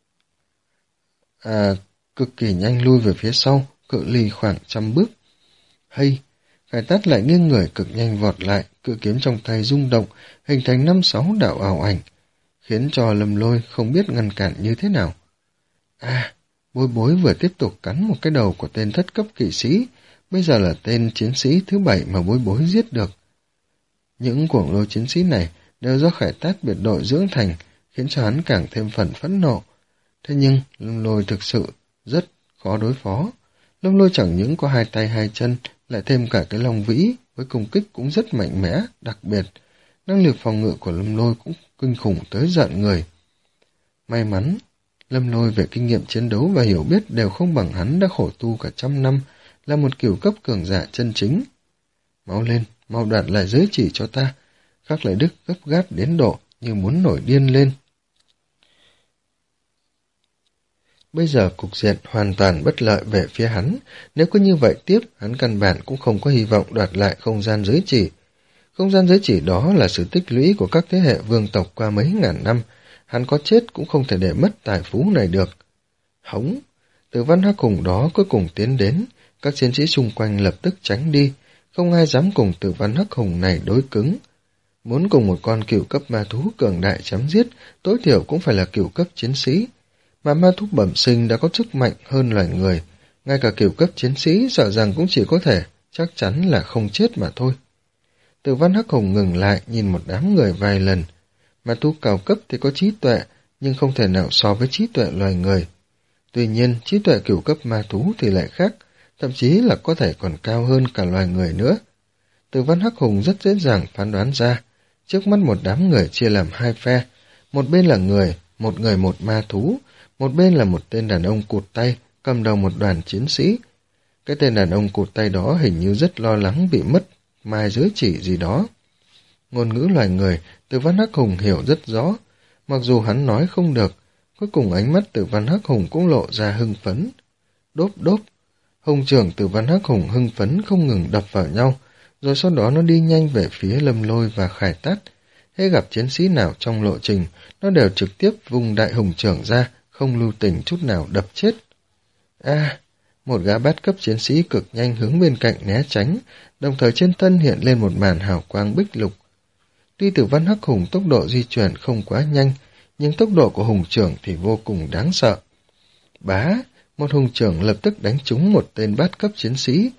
à cực kỳ nhanh lui về phía sau, cự ly khoảng trăm bước. Hay! Khải Tát lại nghiêng người cực nhanh vọt lại, cự kiếm trong tay rung động, hình thành năm sáu đạo ảo ảnh, khiến cho Lâm Lôi không biết ngăn cản như thế nào. À! Bối bối vừa tiếp tục cắn một cái đầu của tên thất cấp kỵ sĩ, bây giờ là tên chiến sĩ thứ bảy mà bối bối giết được. Những cuồng lôi chiến sĩ này đều do Khải Tát biệt đội dưỡng thành, khiến cho hắn càng thêm phần phẫn nộ. Thế nhưng, Lâm Lôi thực sự rất khó đối phó. Lâm Lôi chẳng những có hai tay hai chân, lại thêm cả cái long vĩ, với công kích cũng rất mạnh mẽ, đặc biệt. Năng lực phòng ngự của Lâm Lôi cũng kinh khủng tới giận người. May mắn, Lâm Lôi về kinh nghiệm chiến đấu và hiểu biết đều không bằng hắn đã khổ tu cả trăm năm, là một kiểu cấp cường giả chân chính. Mau lên, mau đoạt lại giới chỉ cho ta. Khắc Lai Đức gấp gáp đến độ như muốn nổi điên lên. Bây giờ cục diện hoàn toàn bất lợi về phía hắn, nếu cứ như vậy tiếp, hắn căn bản cũng không có hy vọng đoạt lại không gian giới chỉ. Không gian giới chỉ đó là sự tích lũy của các thế hệ vương tộc qua mấy ngàn năm, hắn có chết cũng không thể để mất tài phú này được. Hống! Tử Văn Hắc Hùng đó cuối cùng tiến đến, các chiến sĩ xung quanh lập tức tránh đi, không ai dám cùng Tử Văn Hắc Hùng này đối cứng. Muốn cùng một con cửu cấp ma thú cường đại chém giết, tối thiểu cũng phải là cửu cấp chiến sĩ. Mà ma thú bẩm sinh đã có sức mạnh hơn loài người, ngay cả cửu cấp chiến sĩ sợ rằng cũng chỉ có thể, chắc chắn là không chết mà thôi. Tử Văn Hắc Hùng ngừng lại nhìn một đám người vài lần. Ma thú cao cấp thì có trí tuệ, nhưng không thể nào so với trí tuệ loài người. Tuy nhiên, trí tuệ cửu cấp ma thú thì lại khác, thậm chí là có thể còn cao hơn cả loài người nữa. Tử Văn Hắc Hùng rất dễ dàng phán đoán ra, trước mắt một đám người chia làm hai phe, một bên là người, một người một ma thú, một bên là một tên đàn ông cụt tay, cầm đầu một đoàn chiến sĩ. Cái tên đàn ông cụt tay đó hình như rất lo lắng bị mất mai giới chỉ gì đó. Ngôn ngữ loài người, Tử Văn Hắc Hùng hiểu rất rõ, mặc dù hắn nói không được, cuối cùng ánh mắt Tử Văn Hắc Hùng cũng lộ ra hưng phấn. Đốp đốp, hùng trưởng Tử Văn Hắc Hùng hưng phấn không ngừng đập vào nhau, rồi sau đó nó đi nhanh về phía Lâm Lôi và Khải Tát. Hễ gặp chiến sĩ nào trong lộ trình, nó đều trực tiếp vung đại hùng trưởng ra, không lưu tình chút nào đập chết. A, à, một gã bát cấp chiến sĩ cực nhanh hướng bên cạnh né tránh, đồng thời trên thân hiện lên một màn hào quang bích lục. Tuy Tử Văn Hắc Hùng tốc độ di chuyển không quá nhanh, nhưng tốc độ của hùng trưởng thì vô cùng đáng sợ. Bá, một hùng trưởng lập tức đánh trúng một tên bát cấp chiến sĩ,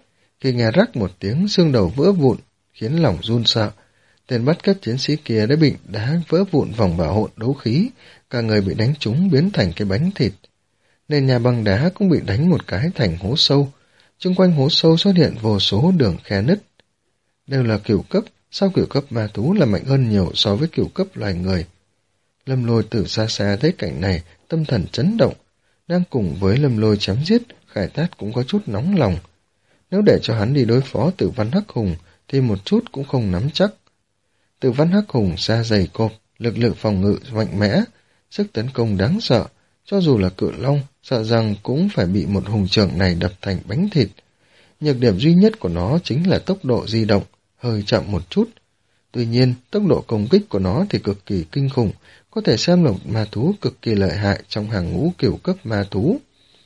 Khi nghe rắc một tiếng, xương đầu vỡ vụn, khiến lòng run sợ. Tên bắt cóc chiến sĩ kia đã bị đá vỡ vụn vòng bảo hộ đấu khí, cả người bị đánh trúng biến thành cái bánh thịt. Nền nhà bằng đá cũng bị đánh một cái thành hố sâu. Xung quanh hố sâu xuất hiện vô số đường khe nứt. Đều là cửu cấp, sao cửu cấp ma thú là mạnh hơn nhiều so với cửu cấp loài người. Lâm Lôi từ xa xa thấy cảnh này, tâm thần chấn động. Đang cùng với Lâm Lôi chém giết, Khải Tát cũng có chút nóng lòng. Nếu để cho hắn đi đối phó Tử Văn Hắc Hùng, thì một chút cũng không nắm chắc. Tử Văn Hắc Hùng da dày cộp, lực lượng phòng ngự mạnh mẽ, sức tấn công đáng sợ. Cho dù là cự long, sợ rằng cũng phải bị một hùng trưởng này đập thành bánh thịt. Nhược điểm duy nhất của nó chính là tốc độ di động, hơi chậm một chút. Tuy nhiên, tốc độ công kích của nó thì cực kỳ kinh khủng, có thể xem là một ma thú cực kỳ lợi hại trong hàng ngũ cửu cấp ma thú.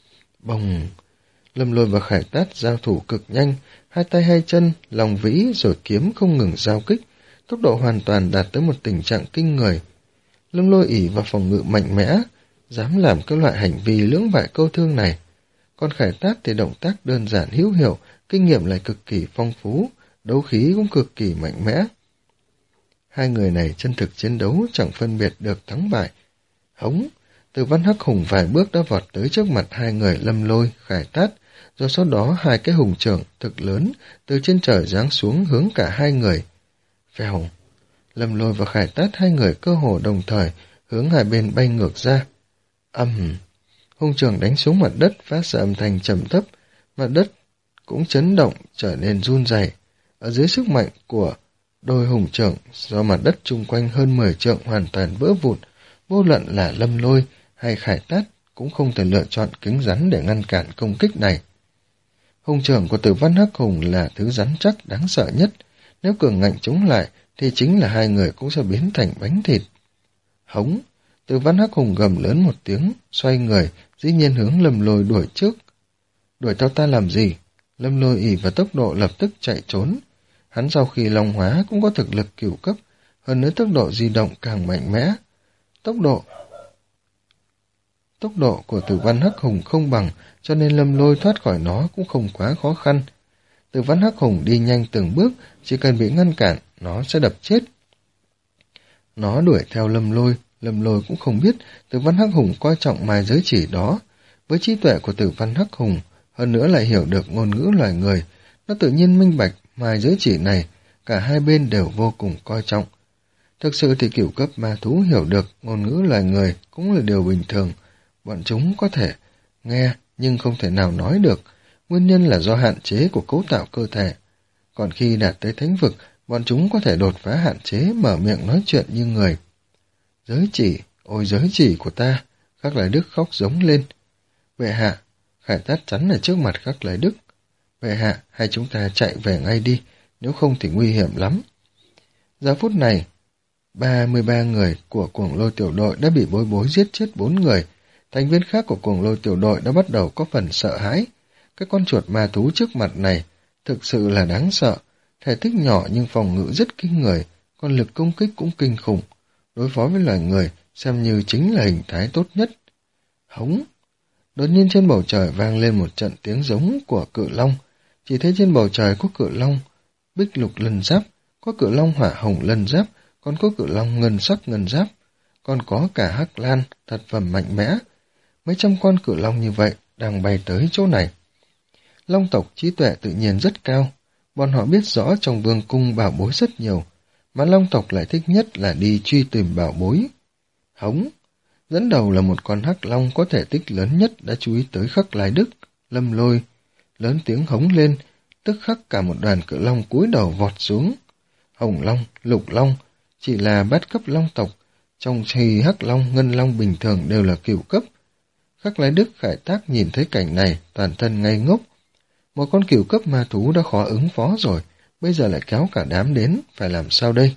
Bồng! Lâm Lôi và Khải Tát giao thủ cực nhanh, hai tay hai chân, lòng vĩ rồi kiếm không ngừng giao kích, tốc độ hoàn toàn đạt tới một tình trạng kinh người. Lâm Lôi ỷ vào phòng ngự mạnh mẽ, dám làm các loại hành vi lưỡng bại câu thương này. Còn Khải Tát thì động tác đơn giản hữu hiệu, kinh nghiệm lại cực kỳ phong phú, đấu khí cũng cực kỳ mạnh mẽ. Hai người này chân thực chiến đấu chẳng phân biệt được thắng bại. Hống! Tử Văn Hắc Hùng vài bước đã vọt tới trước mặt hai người Lâm Lôi, Khải Tát, rồi sau đó hai cái hùng trưởng thực lớn từ trên trời giáng xuống hướng cả hai người. Vèo! Lâm Lôi và Khải Tát hai người cơ hồ đồng thời hướng hai bên bay ngược ra. Âm! Hùng trưởng đánh xuống mặt đất phát ra âm thanh trầm thấp, mặt đất cũng chấn động trở nên run rẩy. Ở dưới sức mạnh của đôi hùng trưởng, do mặt đất chung quanh hơn mười trượng hoàn toàn vỡ vụn, vô luận là Lâm Lôi hay Khải Tát cũng không thể lựa chọn cứng rắn để ngăn cản công kích này. Hùng trưởng của Tử Văn Hắc Hùng là thứ rắn chắc đáng sợ nhất, nếu cường ngạnh chống lại thì chính là hai người cũng sẽ biến thành bánh thịt. Hống! Tử Văn Hắc Hùng gầm lớn một tiếng, xoay người, dĩ nhiên hướng Lâm Lôi đuổi trước. Đuổi theo ta làm gì? Lâm Lôi ỷ vào tốc độ lập tức chạy trốn. Hắn sau khi long hóa cũng có thực lực cửu cấp, hơn nữa tốc độ di động càng mạnh mẽ. Tốc độ Tốc độ của Tử Văn Hắc Hùng không bằng, cho nên Lâm Lôi thoát khỏi nó cũng không quá khó khăn. Tử Văn Hắc Hùng đi nhanh từng bước, chỉ cần bị ngăn cản, nó sẽ đập chết. Nó đuổi theo Lâm Lôi, Lâm Lôi cũng không biết Tử Văn Hắc Hùng coi trọng mài giới chỉ đó. Với trí tuệ của Tử Văn Hắc Hùng, hơn nữa lại hiểu được ngôn ngữ loài người, nó tự nhiên minh bạch mài giới chỉ này, cả hai bên đều vô cùng coi trọng. Thực sự thì cửu cấp ma thú hiểu được ngôn ngữ loài người cũng là điều bình thường. Bọn chúng có thể nghe nhưng không thể nào nói được, nguyên nhân là do hạn chế của cấu tạo cơ thể. Còn khi đạt tới thánh vực, bọn chúng có thể đột phá hạn chế, mở miệng nói chuyện như người. Giới chỉ, ôi giới chỉ của ta! Khắc Lai Đức khóc giống lên. Bệ hạ! Khải Tát chắn ở trước mặt Khắc Lai Đức. Bệ hạ, hay chúng ta chạy về ngay đi, nếu không thì nguy hiểm lắm. Giờ phút này, ba mươi ba người của Cuồng Lôi tiểu đội đã bị Bối Bối giết chết bốn người. Thành viên khác của Cuồng Lôi tiểu đội đã bắt đầu có phần sợ hãi. Cái con chuột ma thú trước mặt này thực sự là đáng sợ. Thể tích nhỏ nhưng phòng ngự rất kinh người, còn lực công kích cũng kinh khủng. Đối phó với loài người xem như chính là hình thái tốt nhất. Hống! Đột nhiên trên bầu trời vang lên một trận tiếng giống của cự long. Chỉ thấy trên bầu trời có cự long bích lục lân giáp, có cự long hỏa hồng lân giáp, còn có cự long ngân sắc ngân giáp, còn có cả hắc lan, thật phẩm mạnh mẽ. Mấy trăm con cự long như vậy đang bay tới chỗ này. Long tộc trí tuệ tự nhiên rất cao, bọn họ biết rõ trong vương cung bảo bối rất nhiều, mà long tộc lại thích nhất là đi truy tìm bảo bối. Hống! Dẫn đầu là một con hắc long có thể tích lớn nhất đã chú ý tới Khắc Lai Đức, Lâm Lôi. Lớn tiếng hống lên, tức khắc cả một đoàn cự long cúi đầu vọt xuống. Hồng long, lục long, chỉ là bát cấp long tộc, trong khi hắc long, ngân long bình thường đều là cửu cấp. Khắc Lai Đức, Khải Tát nhìn thấy cảnh này, toàn thân ngây ngốc. Một con cửu cấp ma thú đã khó ứng phó rồi, bây giờ lại kéo cả đám đến, phải làm sao đây?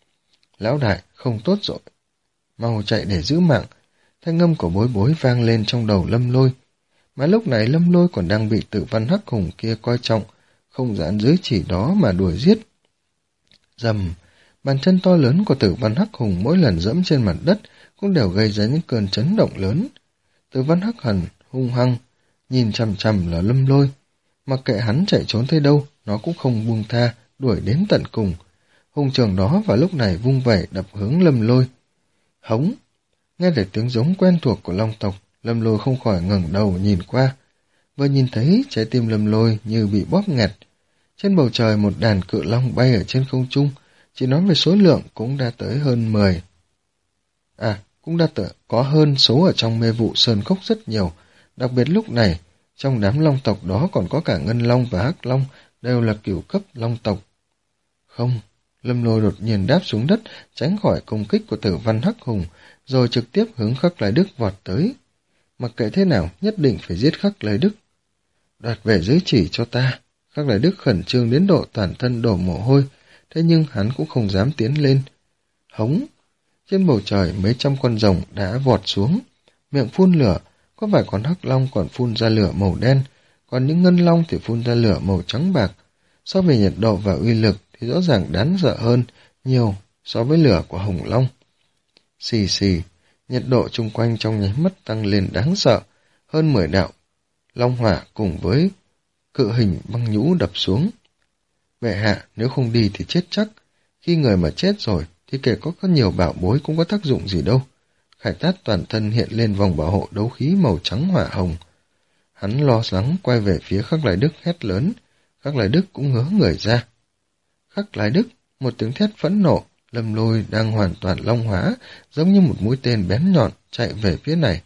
Lão đại, không tốt rồi. Mau chạy để giữ mạng. Thanh âm của Bối Bối vang lên trong đầu Lâm Lôi. Mà lúc này Lâm Lôi còn đang bị Tử Văn Hắc Hùng kia coi trọng, không dán giới chỉ đó mà đuổi giết. Rầm, bàn chân to lớn của Tử Văn Hắc Hùng mỗi lần dẫm trên mặt đất cũng đều gây ra những cơn chấn động lớn. Tử Văn Hắc Hần hung hăng nhìn chằm chằm là Lâm Lôi, mặc kệ hắn chạy trốn tới đâu, nó cũng không buông tha, đuổi đến tận cùng. Hùng trường đó vào lúc này vung vẩy đập hướng Lâm Lôi. Hống! Nghe thấy tiếng giống quen thuộc của long tộc, Lâm Lôi không khỏi ngẩng đầu nhìn qua. Vừa nhìn thấy trái tim Lâm Lôi như bị bóp nghẹt. Trên bầu trời một đàn cự long bay ở trên không trung, chỉ nói về số lượng cũng đã tới hơn mười. À, cũng đã tự có hơn số ở trong mê vụ sơn cốc rất nhiều, đặc biệt lúc này, trong đám long tộc đó còn có cả ngân long và hắc long, đều là cửu cấp long tộc. Không, Lâm Lôi đột nhiên đáp xuống đất, tránh khỏi công kích của Tử Văn Hắc Hùng, rồi trực tiếp hướng Khắc Lai Đức vọt tới. Mặc kệ thế nào, nhất định phải giết Khắc Lai Đức. Đoạt về giới chỉ cho ta. Khắc Lai Đức khẩn trương đến độ toàn thân đổ mồ hôi, thế nhưng hắn cũng không dám tiến lên. Hống! Trên bầu trời mấy trăm con rồng đã vọt xuống, miệng phun lửa, có vài con hắc long còn phun ra lửa màu đen, còn những ngân long thì phun ra lửa màu trắng bạc. So về nhiệt độ và uy lực thì rõ ràng đáng sợ hơn nhiều so với lửa của hồng long. Xì xì, nhiệt độ chung quanh trong nháy mắt tăng lên đáng sợ, hơn mười đạo long hỏa cùng với cự hình băng nhũ đập xuống. Bệ hạ, nếu không đi thì chết chắc, khi người mà chết rồi thì kể có có nhiều bảo bối cũng có tác dụng gì đâu. Khải Tát toàn thân hiện lên vòng bảo hộ đấu khí màu trắng hỏa hồng. Hắn lo lắng quay về phía Khắc Lai Đức hét lớn, Khắc Lai Đức cũng ngớ người ra. Khắc Lai Đức, một tiếng thét phẫn nộ, Lâm Lôi đang hoàn toàn long hóa, giống như một mũi tên bén nhọn chạy về phía này.